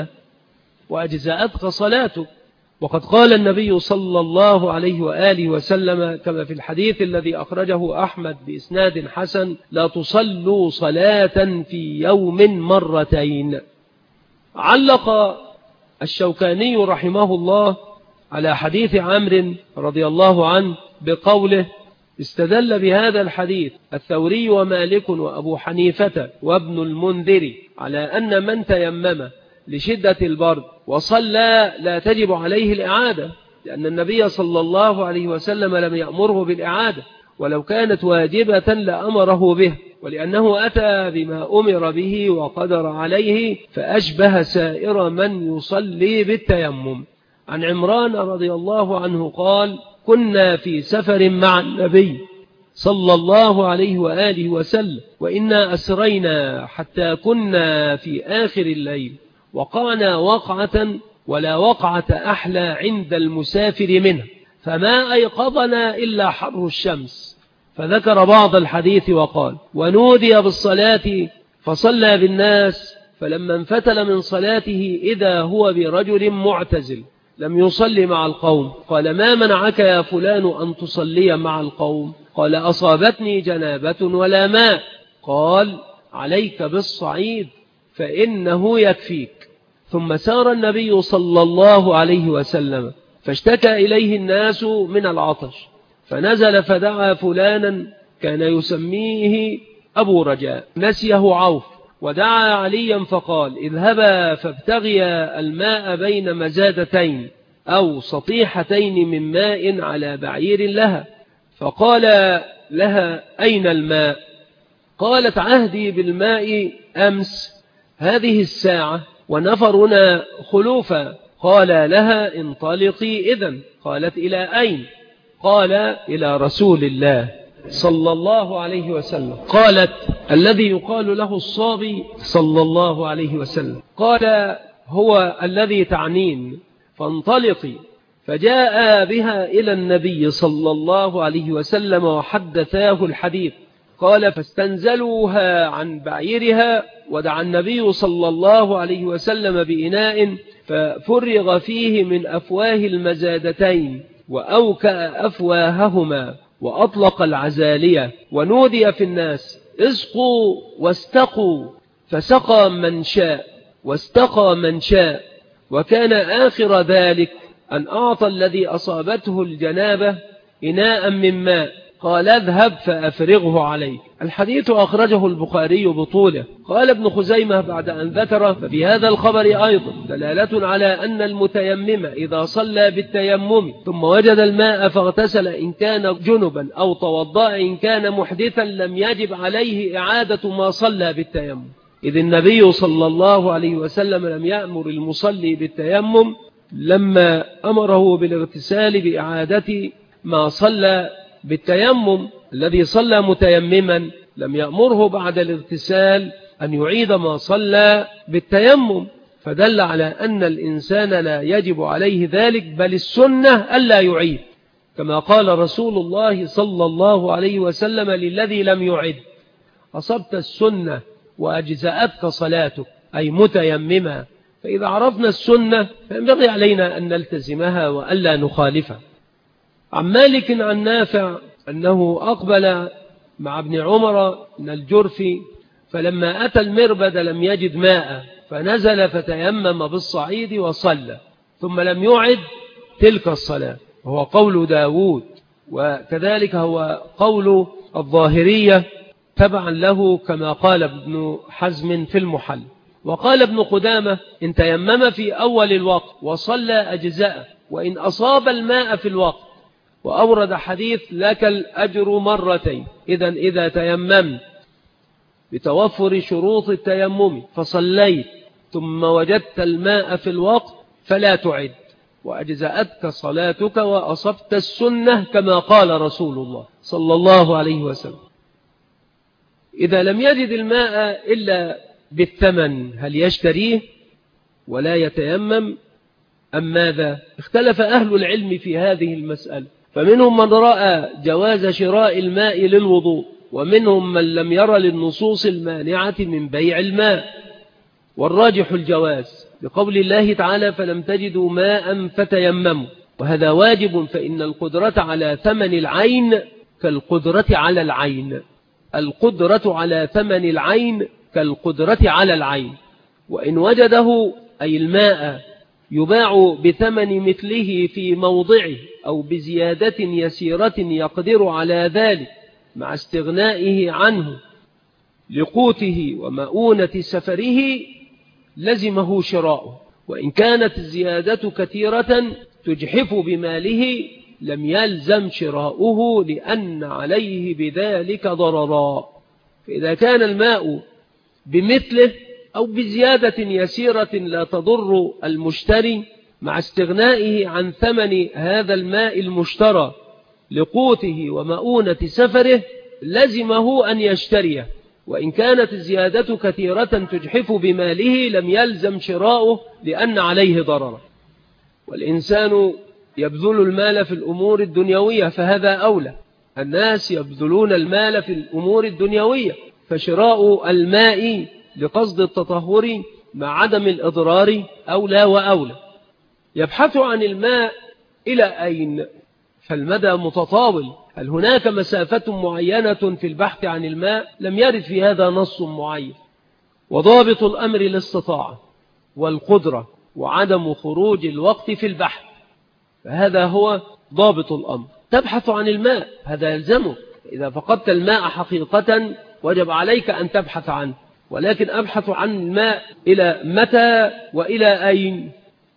وأجزأتك صلاتك، وقد قال النبي صلى الله عليه وآله وسلم كما في الحديث الذي أخرجه أحمد بإسناد حسن لا تصلوا صلاة في يوم مرتين. علق الشوكاني رحمه الله على حديث عمرو رضي الله عنه بقوله: استدل بهذا الحديث الثوري ومالك وأبو حنيفة وابن المنذر على أن من تيمم لشدة البرد وصلى لا تجب عليه الإعادة، لأن النبي صلى الله عليه وسلم لم يأمره بالإعادة، ولو كانت واجبة لأمره به، ولأنه أتى بما أمر به وقدر عليه فأشبه سائر من يصلي بالتيمم. عن عمران رضي الله عنه قال: كنا في سفر مع النبي صلى الله عليه وآله وسلم، وإنا أسرينا حتى كنا في آخر الليل، وقعنا وقعة ولا وقعة أحلى عند المسافر منه، فما أيقظنا إلا حر الشمس. فذكر بعض الحديث وقال: ونودي بالصلاة فصلى بالناس، فلما انفتل من صلاته إذا هو برجل معتزل لم يصلي مع القوم، قال: ما منعك يا فلان أن تصلي مع القوم؟ قال: أصابتني جنابة ولا ماء. قال: عليك بالصعيد فإنه يكفيك. ثم سار النبي صلى الله عليه وسلم فاشتكى إليه الناس من العطش، فنزل فدعا فلانا كان يسميه أبو رجاء نسيه عوف، ودعا عليا فقال: اذهبا فابتغيا الماء بين مزادتين أو سطيحتين من ماء على بعير لها. فقال لها: أين الماء؟ قالت: عهدي بالماء أمس هذه الساعة ونفرنا خلوفا. قال لها: انطلقي إذن. قالت: إلى أين؟ قال: إلى رسول الله صلى الله عليه وسلم. قالت: الذي يقال له الصابي صلى الله عليه وسلم. قال: هو الذي تعنين، فانطلقي. فجاء بها إلى النبي صلى الله عليه وسلم وحدثاه الحديث. قال: فاستنزلوها عن بعيرها، ودعا النبي صلى الله عليه وسلم بإناء ففرغ فيه من أفواه المزادتين وأوكأ أفواههما وأطلق العزالية، ونودي في الناس: اسقوا واستقوا، فسقى من شاء واستقى من شاء. وكان آخر ذلك أن أعطى الذي أصابته الجنابة إناء من ماء، قال: اذهب فأفرغه عليه. الحديث أخرجه البخاري بطوله. قال ابن خزيمة بعد أن ذكر: ففي هذا الخبر أيضا دلالة على أن المتيمم إذا صلى بالتيمم ثم وجد الماء فاغتسل إن كان جنبا أو توضأ إن كان محدثا لم يجب عليه إعادة ما صلى بالتيمم، إذ النبي صلى الله عليه وسلم لم يأمر المصلي بالتيمم لما أمره بالاغتسال بإعادة ما صلى بالتيمم. الذي صلى متيمما لم يأمره بعد الاغتسال أن يعيد ما صلى بالتيمم، فدل على أن الإنسان لا يجب عليه ذلك، بل السنة ألا يعيد، كما قال رسول الله صلى الله عليه وسلم للذي لم يعد: أصبت السنة وأجزأتك صلاتك، أي متيمما. فإذا عرفنا السنة فينبغي علينا أن نلتزمها وألا نخالفها. عن مالك عن نافع أنه أقبل مع ابن عمر من الجرف، فلما أتى المربد لم يجد ماء، فنزل فتيمم بالصعيد وصلى، ثم لم يعد تلك الصلاة، وهو قول داود، وكذلك هو قول الظاهرية تبعا له كما قال ابن حزم في المحل. وقال ابن قدامة: إن تيمم في أول الوقت وصلى أجزاء، وإن أصاب الماء في الوقت. وأورد حديث: لك الأجر مرتين. إذا تيممت بتوفر شروط التيمم فصليت ثم وجدت الماء في الوقت فلا تعد، وأجزأتك صلاتك وأصبت السنة كما قال رسول الله صلى الله عليه وسلم. إذا لم يجد الماء إلا بالثمن هل يشتريه ولا يتيمم أم ماذا؟ اختلف أهل العلم في هذه المسألة، فمنهم من رأى جواز شراء الماء للوضوء، ومنهم من لم يرى للنصوص المانعة من بيع الماء، والراجح الجواز لقول الله تعالى: فلم تجدوا ماء فتيمموا، وهذا واجب، فإن القدرة على ثمن العين كالقدرة على العين، القدرة على ثمن العين كالقدرة على العين، وإن وجده أي الماء يباع بثمن مثله في موضعه أو بزيادة يسيرة يقدر على ذلك مع استغنائه عنه لقوته ومؤونة سفره لزمه شراؤه، وإن كانت الزيادة كثيرة تجحف بماله لم يلزم شراؤه لأن عليه بذلك ضررا. فإذا كان الماء بمثله أو بزيادة يسيرة لا تضر المشتري مع استغنائه عن ثمن هذا الماء المشترى لقوته ومؤونة سفره لزمه أن يشتريه، وإن كانت الزيادة كثيرة تجحف بماله لم يلزم شراؤه لأن عليه ضررا. والإنسان يبذل المال في الأمور الدنيوية فهذا أولى، الناس يبذلون المال في الأمور الدنيوية، فشراء الماء لقصد التطهر مع عدم الإضرار أولى وأولى. يبحث عن الماء إلى أين؟ فالمدى متطاول، هل هناك مسافة معينة في البحث عن الماء؟ لم يرد في هذا نص معين. وضابط الأمر الاستطاعة والقدرة وعدم خروج الوقت في البحث، فهذا هو ضابط الأمر. تبحث عن الماء هذا يلزمك، إذا فقدت الماء حقيقة وجب عليك أن تبحث عنه، ولكن أبحث عن الماء إلى متى وإلى أين؟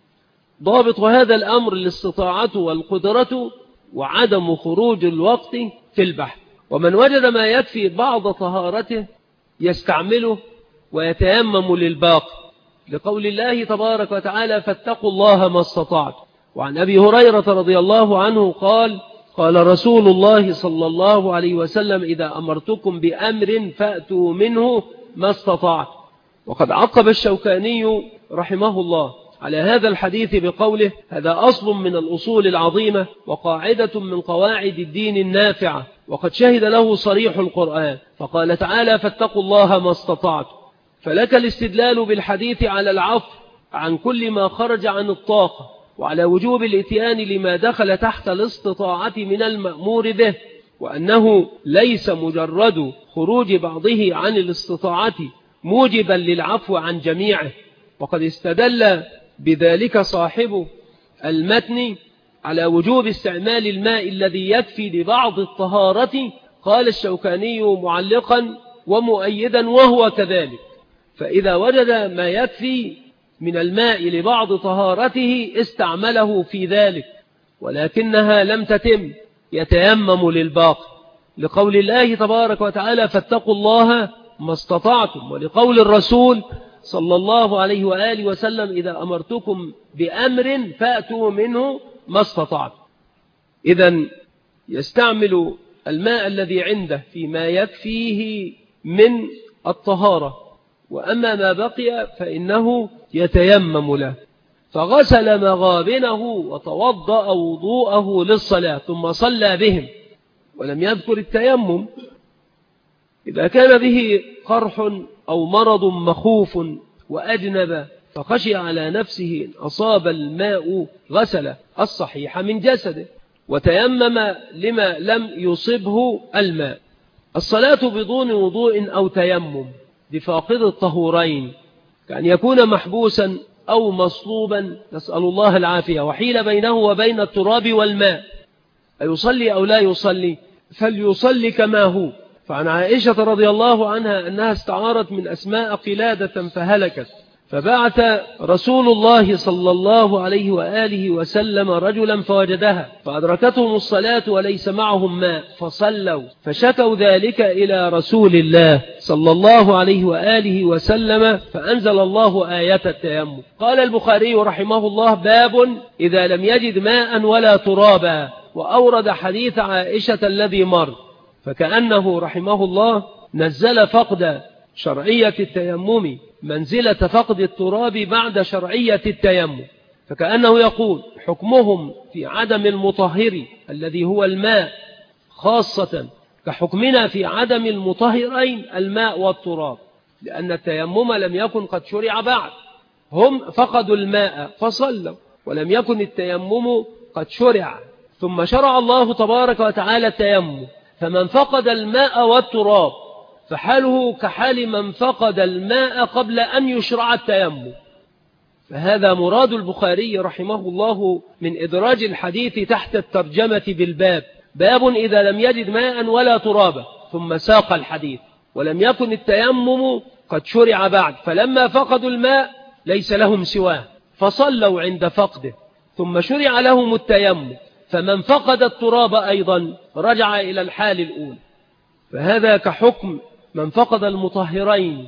ضابط هذا الأمر الاستطاعة والقدرة وعدم خروج الوقت في البحث. ومن وجد ما يكفي بعض طهارته يستعمله ويتيمم للباقي، لقول الله تبارك وتعالى فاتقوا الله ما استطعت. وعن أبي هريرة رضي الله عنه قال قال رسول الله صلى الله عليه وسلم إذا أمرتكم بأمر فأتوا منه ما استطعت. وقد عقب الشوكاني رحمه الله على هذا الحديث بقوله هذا أصل من الأصول العظيمة وقاعدة من قواعد الدين النافعة، وقد شهد له صريح القرآن، فقال تعالى فاتقوا الله ما استطعت. فلك الاستدلال بالحديث على العفو عن كل ما خرج عن الطاقة، وعلى وجوب الاتيان لما دخل تحت الاستطاعة من المأمور به، وأنه ليس مجرد خروج بعضه عن الاستطاعة موجبا للعفو عن جميعه. وقد استدل بذلك صاحب المتن على وجوب استعمال الماء الذي يكفي لبعض الطهارة. قال الشوكاني معلقا ومؤيدا وهو كذلك، فإذا وجد ما يكفي من الماء لبعض طهارته استعمله في ذلك، ولكنها لم تتم يتيمم للباقي، لقول الله تبارك وتعالى فاتقوا الله ما استطعتم، ولقول الرسول صلى الله عليه وآله وسلم إذا أمرتكم بأمر فأتوا منه ما استطعتم. إذن يستعمل الماء الذي عنده فيما يكفيه من الطهارة، وأما ما بقي فإنه يتيمم له. فغسل مغابنه وتوضأ وضوءه للصلاة ثم صلى بهم، ولم يذكر التيمم. إذا كان به قرح أو مرض مخوف وأجنب فخشي على نفسه إن أصاب الماء غسل الصحيح من جسده وتيمم لما لم يصبه الماء. الصلاة بدون وضوء أو تيمم بفاقد الطهورين كأن يكون محبوسا أو مصلوبا، نسأل الله العافية، وحيل بينه وبين التراب والماء، أيصلي أو لا يصلي؟ فليصلي كما هو. فعن عائشة رضي الله عنها أنها استعارت من أسماء قلادة فهلكت، فبعث رسول الله صلى الله عليه وآله وسلم رجلا فوجدها، فأدركتهم الصلاة وليس معهم ماء فصلوا، فشكوا ذلك إلى رسول الله صلى الله عليه وآله وسلم، فأنزل الله آية التيمم. قال البخاري رحمه الله باب إذا لم يجد ماء ولا ترابا، وأورد حديث عائشة الذي مر، فكأنه رحمه الله نزل فقد شرعية التيمم منزلة فقد التراب بعد شرعية التيمم، فكأنه يقول حكمهم في عدم المطهر الذي هو الماء خاصة كحكمنا في عدم المطهرين الماء والتراب، لأن التيمم لم يكن قد شرع بعد، هم فقدوا الماء فصلوا ولم يكن التيمم قد شرع، ثم شرع الله تبارك وتعالى التيمم، فمن فقد الماء والتراب فحاله كحال من فقد الماء قبل أن يشرع التيمم. فهذا مراد البخاري رحمه الله من إدراج الحديث تحت الترجمة بالباب، باب إذا لم يجد ماء ولا ترابا، ثم ساق الحديث. ولم يكن التيمم قد شرع بعد، فلما فقدوا الماء ليس لهم سواه فصلوا عند فقده، ثم شرع لهم التيمم، فمن فقد التراب أيضا رجع إلى الحال الأولى. فهذا كحكم من فقد المطهرين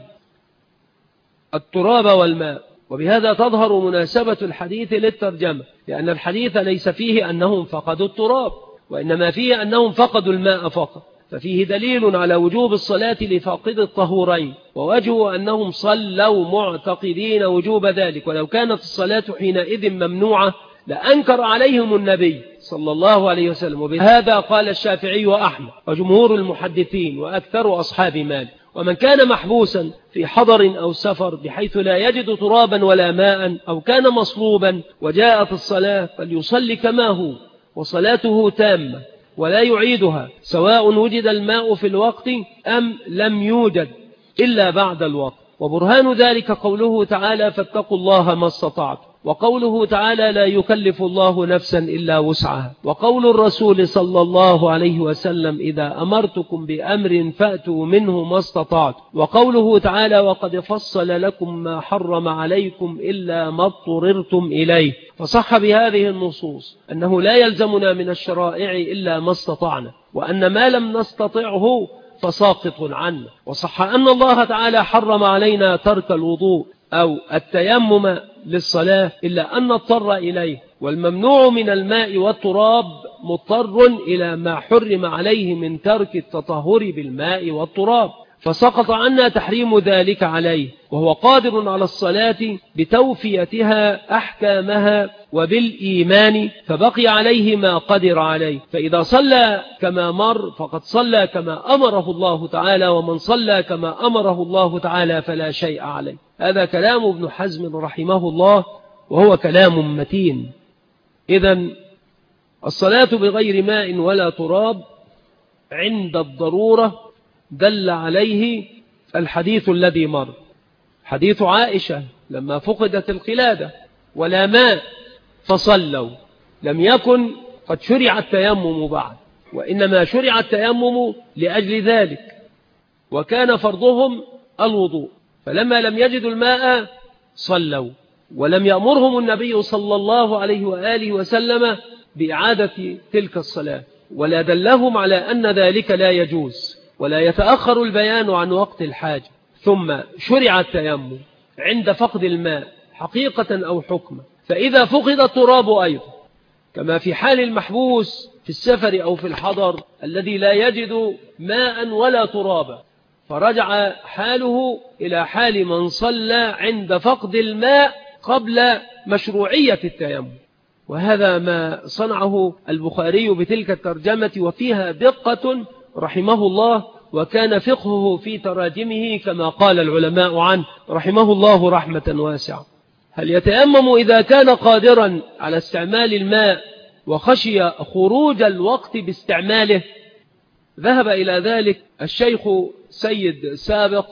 التراب والماء. وبهذا تظهر مناسبة الحديث للترجمة، لأن الحديث ليس فيه أنهم فقدوا التراب، وإنما فيه أنهم فقدوا الماء فقط، ففيه دليل على وجوب الصلاة لفاقد الطهورين، ووجهه أنهم صلوا معتقدين وجوب ذلك، ولو كانت الصلاة حينئذ ممنوعة لأنكر عليهم النبي صلى الله عليه وسلم. وبهذا قال الشافعي وأحمد وجمهور المحدثين وأكثر أصحاب مالك. ومن كان محبوسا في حضر أو سفر بحيث لا يجد ترابا ولا ماء، أو كان مصلوبا وجاءت الصلاة، فليصلي كما هو وصلاته تامة ولا يعيدها، سواء وجد الماء في الوقت أم لم يوجد إلا بعد الوقت. وبرهان ذلك قوله تعالى: فاتقوا الله ما استطعتم، وقوله تعالى: لا يكلف الله نفسا إلا وسعها، وقول الرسول صلى الله عليه وسلم: إذا أمرتكم بأمر فأتوا منه ما استطعتم، وقوله تعالى: وقد فصل لكم ما حرم عليكم إلا ما اضطررتم إليه. فصح بهذه النصوص أنه لا يلزمنا من الشرائع إلا ما استطعنا، وأن ما لم نستطعه فساقط عنا. وصح أن الله تعالى حرم علينا ترك الوضوء أو التيمم للصلاة إلا أن نضطر إليه، والممنوع من الماء والتراب مضطر إلى ما حرم عليه من ترك التطهر بالماء والتراب، فسقط عنا تحريم ذلك عليه، وهو قادر على الصلاة بتوفيتها أحكامها وبالإيمان، فبقي عليه ما قدر عليه. فإذا صلى كما مر فقد صلى كما أمره الله تعالى، ومن صلى كما أمره الله تعالى فلا شيء عليه. هذا كلام ابن حزم رحمه الله، وهو كلام متين. إذن الصلاة بغير ماء ولا تراب عند الضرورة دل عليه الحديث الذي مر، حديث عائشة لما فقدت القلادة ولا ماء فصلوا. لم يكن قد شرع التيمم بعد، وإنما شرع التيمم لأجل ذلك، وكان فرضهم الوضوء، فلما لم يجدوا الماء صلوا، ولم يأمرهم النبي صلى الله عليه وآله وسلم بإعادة تلك الصلاة، ولا دلهم على أن ذلك لا يجوز، ولا يتأخر البيان عن وقت الحاجة. ثم شرع التيمم عند فقد الماء حقيقة أو حكما. فإذا فقد التراب أيضا، كما في حال المحبوس في السفر أو في الحضر الذي لا يجد ماء ولا ترابا، فرجع حاله إلى حال من صلى عند فقد الماء قبل مشروعية التيمم. وهذا ما صنعه البخاري بتلك الترجمة، وفيها دقة رحمه الله، وكان فقهه في تراجمه كما قال العلماء عنه رحمه الله رحمة واسعة. هل يتيمم إذا كان قادرا على استعمال الماء وخشي خروج الوقت باستعماله؟ ذهب إلى ذلك الشيخ سيد سابق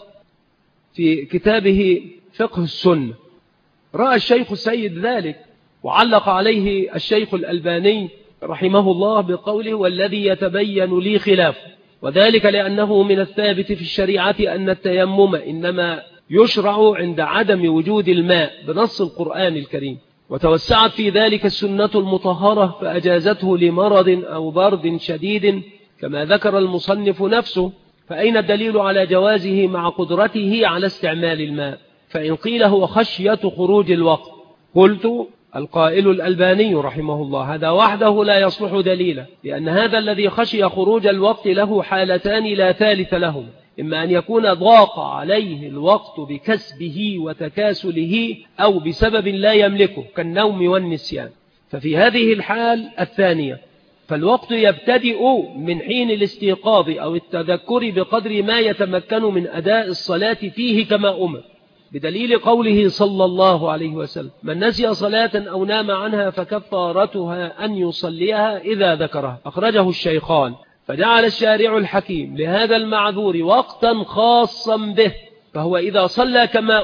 في كتابه فقه السنة. رأى الشيخ سيد ذلك، وعلق عليه الشيخ الألباني رحمه الله بقوله: والذي يتبين لي خلافه، وذلك لأنه من الثابت في الشريعة أن التيمم إنما يشرع عند عدم وجود الماء بنص القرآن الكريم، وتوسعت في ذلك السنة المطهرة فأجازته لمرض أو برد شديد كما ذكر المصنف نفسه. فأين الدليل على جوازه مع قدرته على استعمال الماء؟ فإن قيل هو خشية خروج الوقت، قلت القائل الألباني رحمه الله: هذا وحده لا يصلح دليلا، لأن هذا الذي خشي خروج الوقت له حالتان لا ثالث لهم: إما أن يكون ضاق عليه الوقت بكسبه وتكاسله، أو بسبب لا يملكه كالنوم والنسيان. ففي هذه الحال الثانية فالوقت يبتدئ من حين الاستيقاظ أو التذكر بقدر ما يتمكن من أداء الصلاة فيه كما أمر، بدليل قوله صلى الله عليه وسلم: من نسي صلاة أو نام عنها فكفارتها أن يصليها إذا ذكرها، أخرجه الشيخان. فجعل الشارع الحكيم لهذا المعذور وقتا خاصا به، فهو إذا صلى كما أمر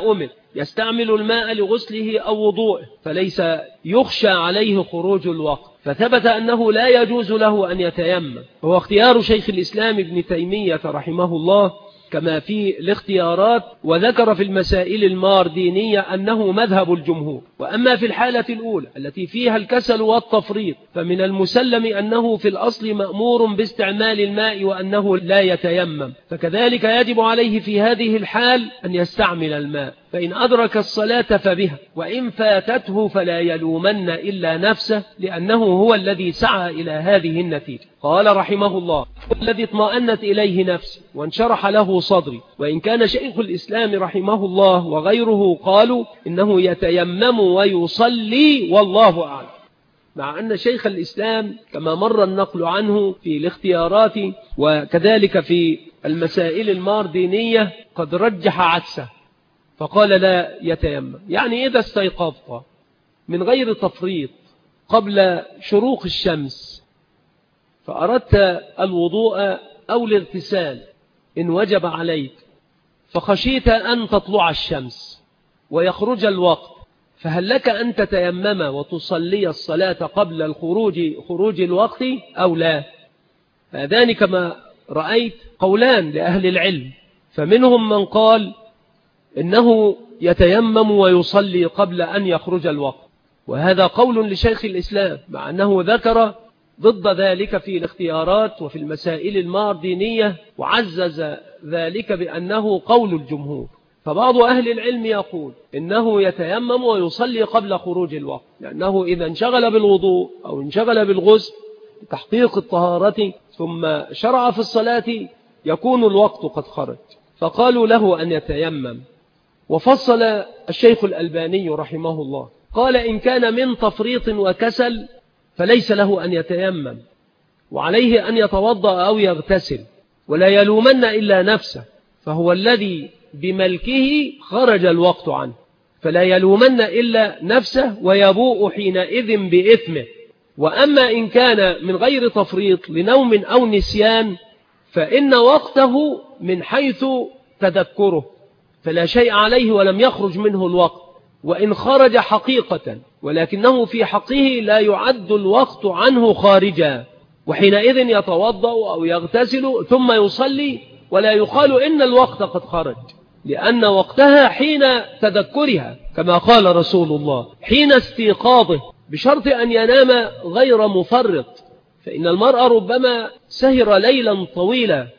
يستعمل الماء لغسله أو وضوءه فليس يخشى عليه خروج الوقت، فثبت أنه لا يجوز له أن يتيمم. هو اختيار شيخ الإسلام ابن تيمية رحمه الله كما في الاختيارات، وذكر في المسائل الماردينية أنه مذهب الجمهور. وأما في الحالة الأولى التي فيها الكسل والتفريط فمن المسلم أنه في الأصل مأمور باستعمال الماء وأنه لا يتيمم، فكذلك يجب عليه في هذه الحال أن يستعمل الماء، فإن أدرك الصلاة فبها، وإن فاتته فلا يلومن إلا نفسه لأنه هو الذي سعى إلى هذه النتيجة. قال رحمه الله: الذي اطمأنت إليه نفسي وانشرح له صدري. وإن كان شيخ الإسلام رحمه الله وغيره قالوا إنه يتيمم ويصلي والله أعلم، مع أن شيخ الإسلام كما مر النقل عنه في الاختيارات وكذلك في المسائل الماردينية قد رجح عكسه فقال لا يتيمم. يعني إذا استيقظت من غير تفريط قبل شروق الشمس فأردت الوضوء أو الاغتسال إن وجب عليك، فخشيت أن تطلع الشمس ويخرج الوقت، فهل لك أن تتيمم وتصلي الصلاة قبل خروج الوقت أو لا؟ هذان كما رأيت قولان لأهل العلم، فمنهم من قال إنه يتيمم ويصلي قبل أن يخرج الوقت، وهذا قول لشيخ الإسلام مع أنه ذكر ضد ذلك في الاختيارات وفي المسائل الماردينية، وعزز ذلك بأنه قول الجمهور. فبعض أهل العلم يقول إنه يتيمم ويصلي قبل خروج الوقت، لأنه إذا انشغل بالوضوء أو انشغل بالغسل لتحقيق الطهارة ثم شرع في الصلاة يكون الوقت قد خرج، فقالوا له أن يتيمم. وفصل الشيخ الألباني رحمه الله قال إن كان من تفريط وكسل فليس له أن يتيمم، وعليه أن يتوضأ أو يغتسل، ولا يلومن إلا نفسه، فهو الذي بملكه خرج الوقت عنه، فلا يلومن إلا نفسه ويبوء حينئذ بإثمه. وأما إن كان من غير تفريط لنوم أو نسيان فإن وقته من حيث تذكره فلا شيء عليه ولم يخرج منه الوقت، وإن خرج حقيقة ولكنه في حقه لا يعد الوقت عنه خارجا، وحينئذ يتوضأ أو يغتسل ثم يصلي، ولا يقال إن الوقت قد خرج، لأن وقتها حين تذكرها كما قال رسول الله حين استيقاظه، بشرط أن ينام غير مفرط، فإن المرء ربما سهر ليلا طويلا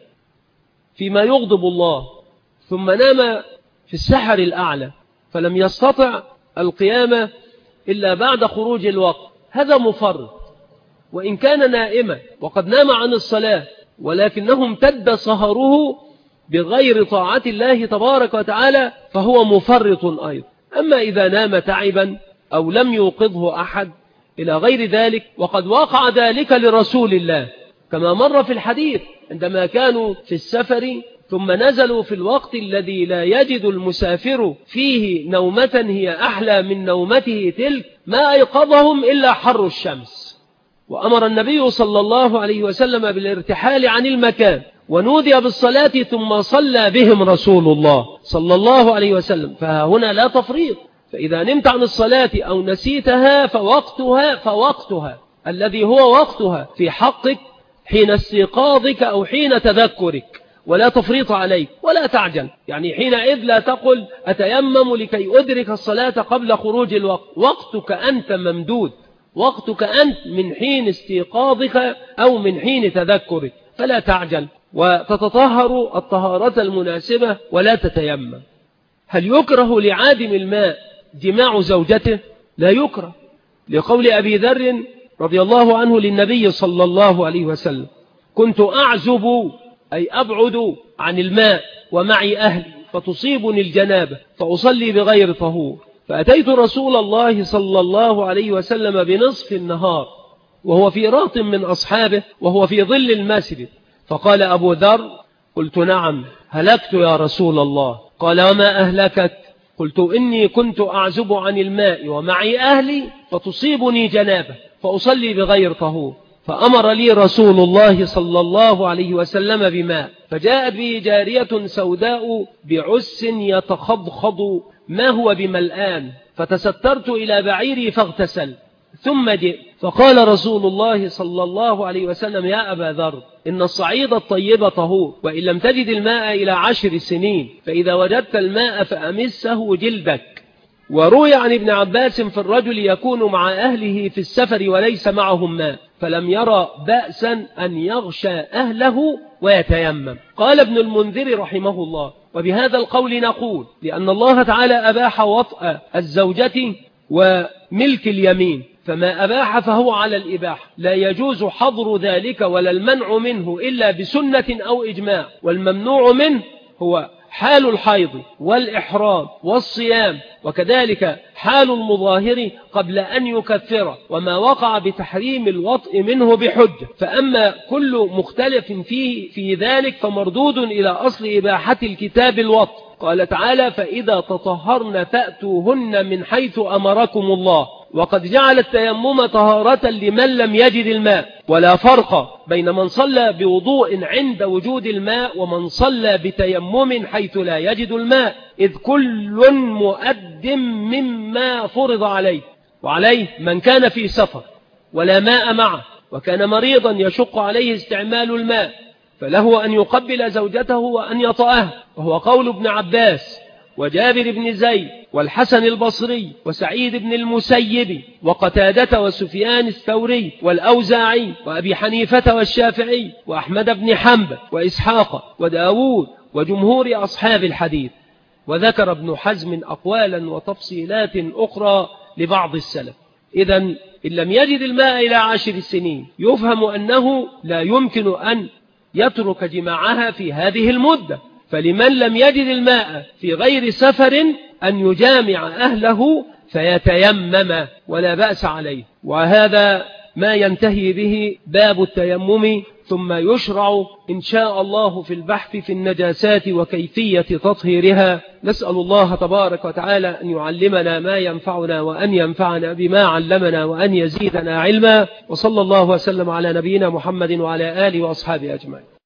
فيما يغضب الله ثم نام في السحر الأعلى فلم يستطع القيامة إلا بعد خروج الوقت، هذا مفرط. وإن كان نائما وقد نام عن الصلاة ولكنه امتد سهره بغير طاعة الله تبارك وتعالى فهو مفرط أيضا. أما إذا نام تعبا أو لم يوقظه أحد إلى غير ذلك، وقد وقع ذلك لرسول الله كما مر في الحديث عندما كانوا في السفر ثم نزلوا في الوقت الذي لا يجد المسافر فيه نومة هي أحلى من نومته تلك، ما أيقظهم إلا حر الشمس، وأمر النبي صلى الله عليه وسلم بالارتحال عن المكان، ونودي بالصلاة ثم صلى بهم رسول الله صلى الله عليه وسلم. فهنا لا تفريط، فإذا نمت عن الصلاة أو نسيتها فوقتها الذي هو وقتها في حقك حين استيقاظك أو حين تذكرك، ولا تفريط عليك ولا تعجل. يعني حينئذ لا تقل أتيمم لكي أدرك الصلاة قبل خروج الوقت، وقتك أنت ممدود، وقتك أنت من حين استيقاظك أو من حين تذكرك، فلا تعجل وتتطهر الطهارة المناسبة ولا تتيمم. هل يكره لعادم الماء جماع زوجته؟ لا يكره، لقول أبي ذر رضي الله عنه للنبي صلى الله عليه وسلم كنت أعزب أي أبعد عن الماء ومعي أهلي فتصيبني الجنابة فأصلي بغير طهور، فأتيت رسول الله صلى الله عليه وسلم بنصف النهار وهو في راط من أصحابه وهو في ظل المسجد، فقال أبو ذر قلت نعم هلكت يا رسول الله، قال وما أهلكت؟ قلت إني كنت أعزب عن الماء ومعي أهلي فتصيبني جنابة فأصلي بغير طهور، فأمر لي رسول الله صلى الله عليه وسلم بماء، فجاءت به جارية سوداء بعس يتخضخض ما هو بملآن، فتسترت إلى بعيري فاغتسل، ثم جئت فقال رسول الله صلى الله عليه وسلم: يا أبا ذر، إن الصعيد الطيب طهور، وإن لم تجد الماء إلى 10 سنين، فإذا وجدت الماء فأمسه جلدك. وروي عن ابن عباس في الرجل يكون مع أهله في السفر وليس معهم ماء، فلم يرى بأسا أن يغشى أهله ويتيمم. قال ابن المنذر رحمه الله: وبهذا القول نقول لأن الله تعالى أباح وطأ الزوجة وملك اليمين، فما أباح فهو على الإباحة، لا يجوز حظر ذلك ولا المنع منه إلا بسنة أو إجماع، والممنوع منه هو حال الحيض والإحرام والصيام، وكذلك حال المظاهر قبل أن يكفر، وما وقع بتحريم الوطء منه بحجة. فأما كل مختلف فيه في ذلك فمردود إلى أصل إباحة الكتاب الوطء. قال تعالى: فإذا تطهرن فأتوهن من حيث أمركم الله، وقد جعل التيمم طهارة لمن لم يجد الماء، ولا فرق بين من صلى بوضوء عند وجود الماء ومن صلى بتيمم حيث لا يجد الماء، إذ كل مؤد مما فرض عليه. وعليه من كان في سفر ولا ماء معه وكان مريضا يشق عليه استعمال الماء، فله أن يقبل زوجته وأن يطأها، وهو قول ابن عباس وجابر بن زيد والحسن البصري وسعيد بن المسيب وقتادة وسفيان الثوري والأوزاعي وأبي حنيفة والشافعي وأحمد بن حنبل وإسحاق وداود وجمهور أصحاب الحديث. وذكر ابن حزم أقوالا وتفصيلات أخرى لبعض السلف. إذن إن لم يجد الماء إلى 10 سنين يفهم أنه لا يمكن أن يترك جماعها في هذه المدة، فلمن لم يجد الماء في غير سفر أن يجامع أهله فيتيمم ولا بأس عليه. وهذا ما ينتهي به باب التيمم، ثم يشرع إن شاء الله في البحث في النجاسات وكيفية تطهيرها. نسأل الله تبارك وتعالى أن يعلمنا ما ينفعنا وأن ينفعنا بما علمنا وأن يزيدنا علما. وصلى الله وسلم على نبينا محمد وعلى آله وأصحابه أجمعين.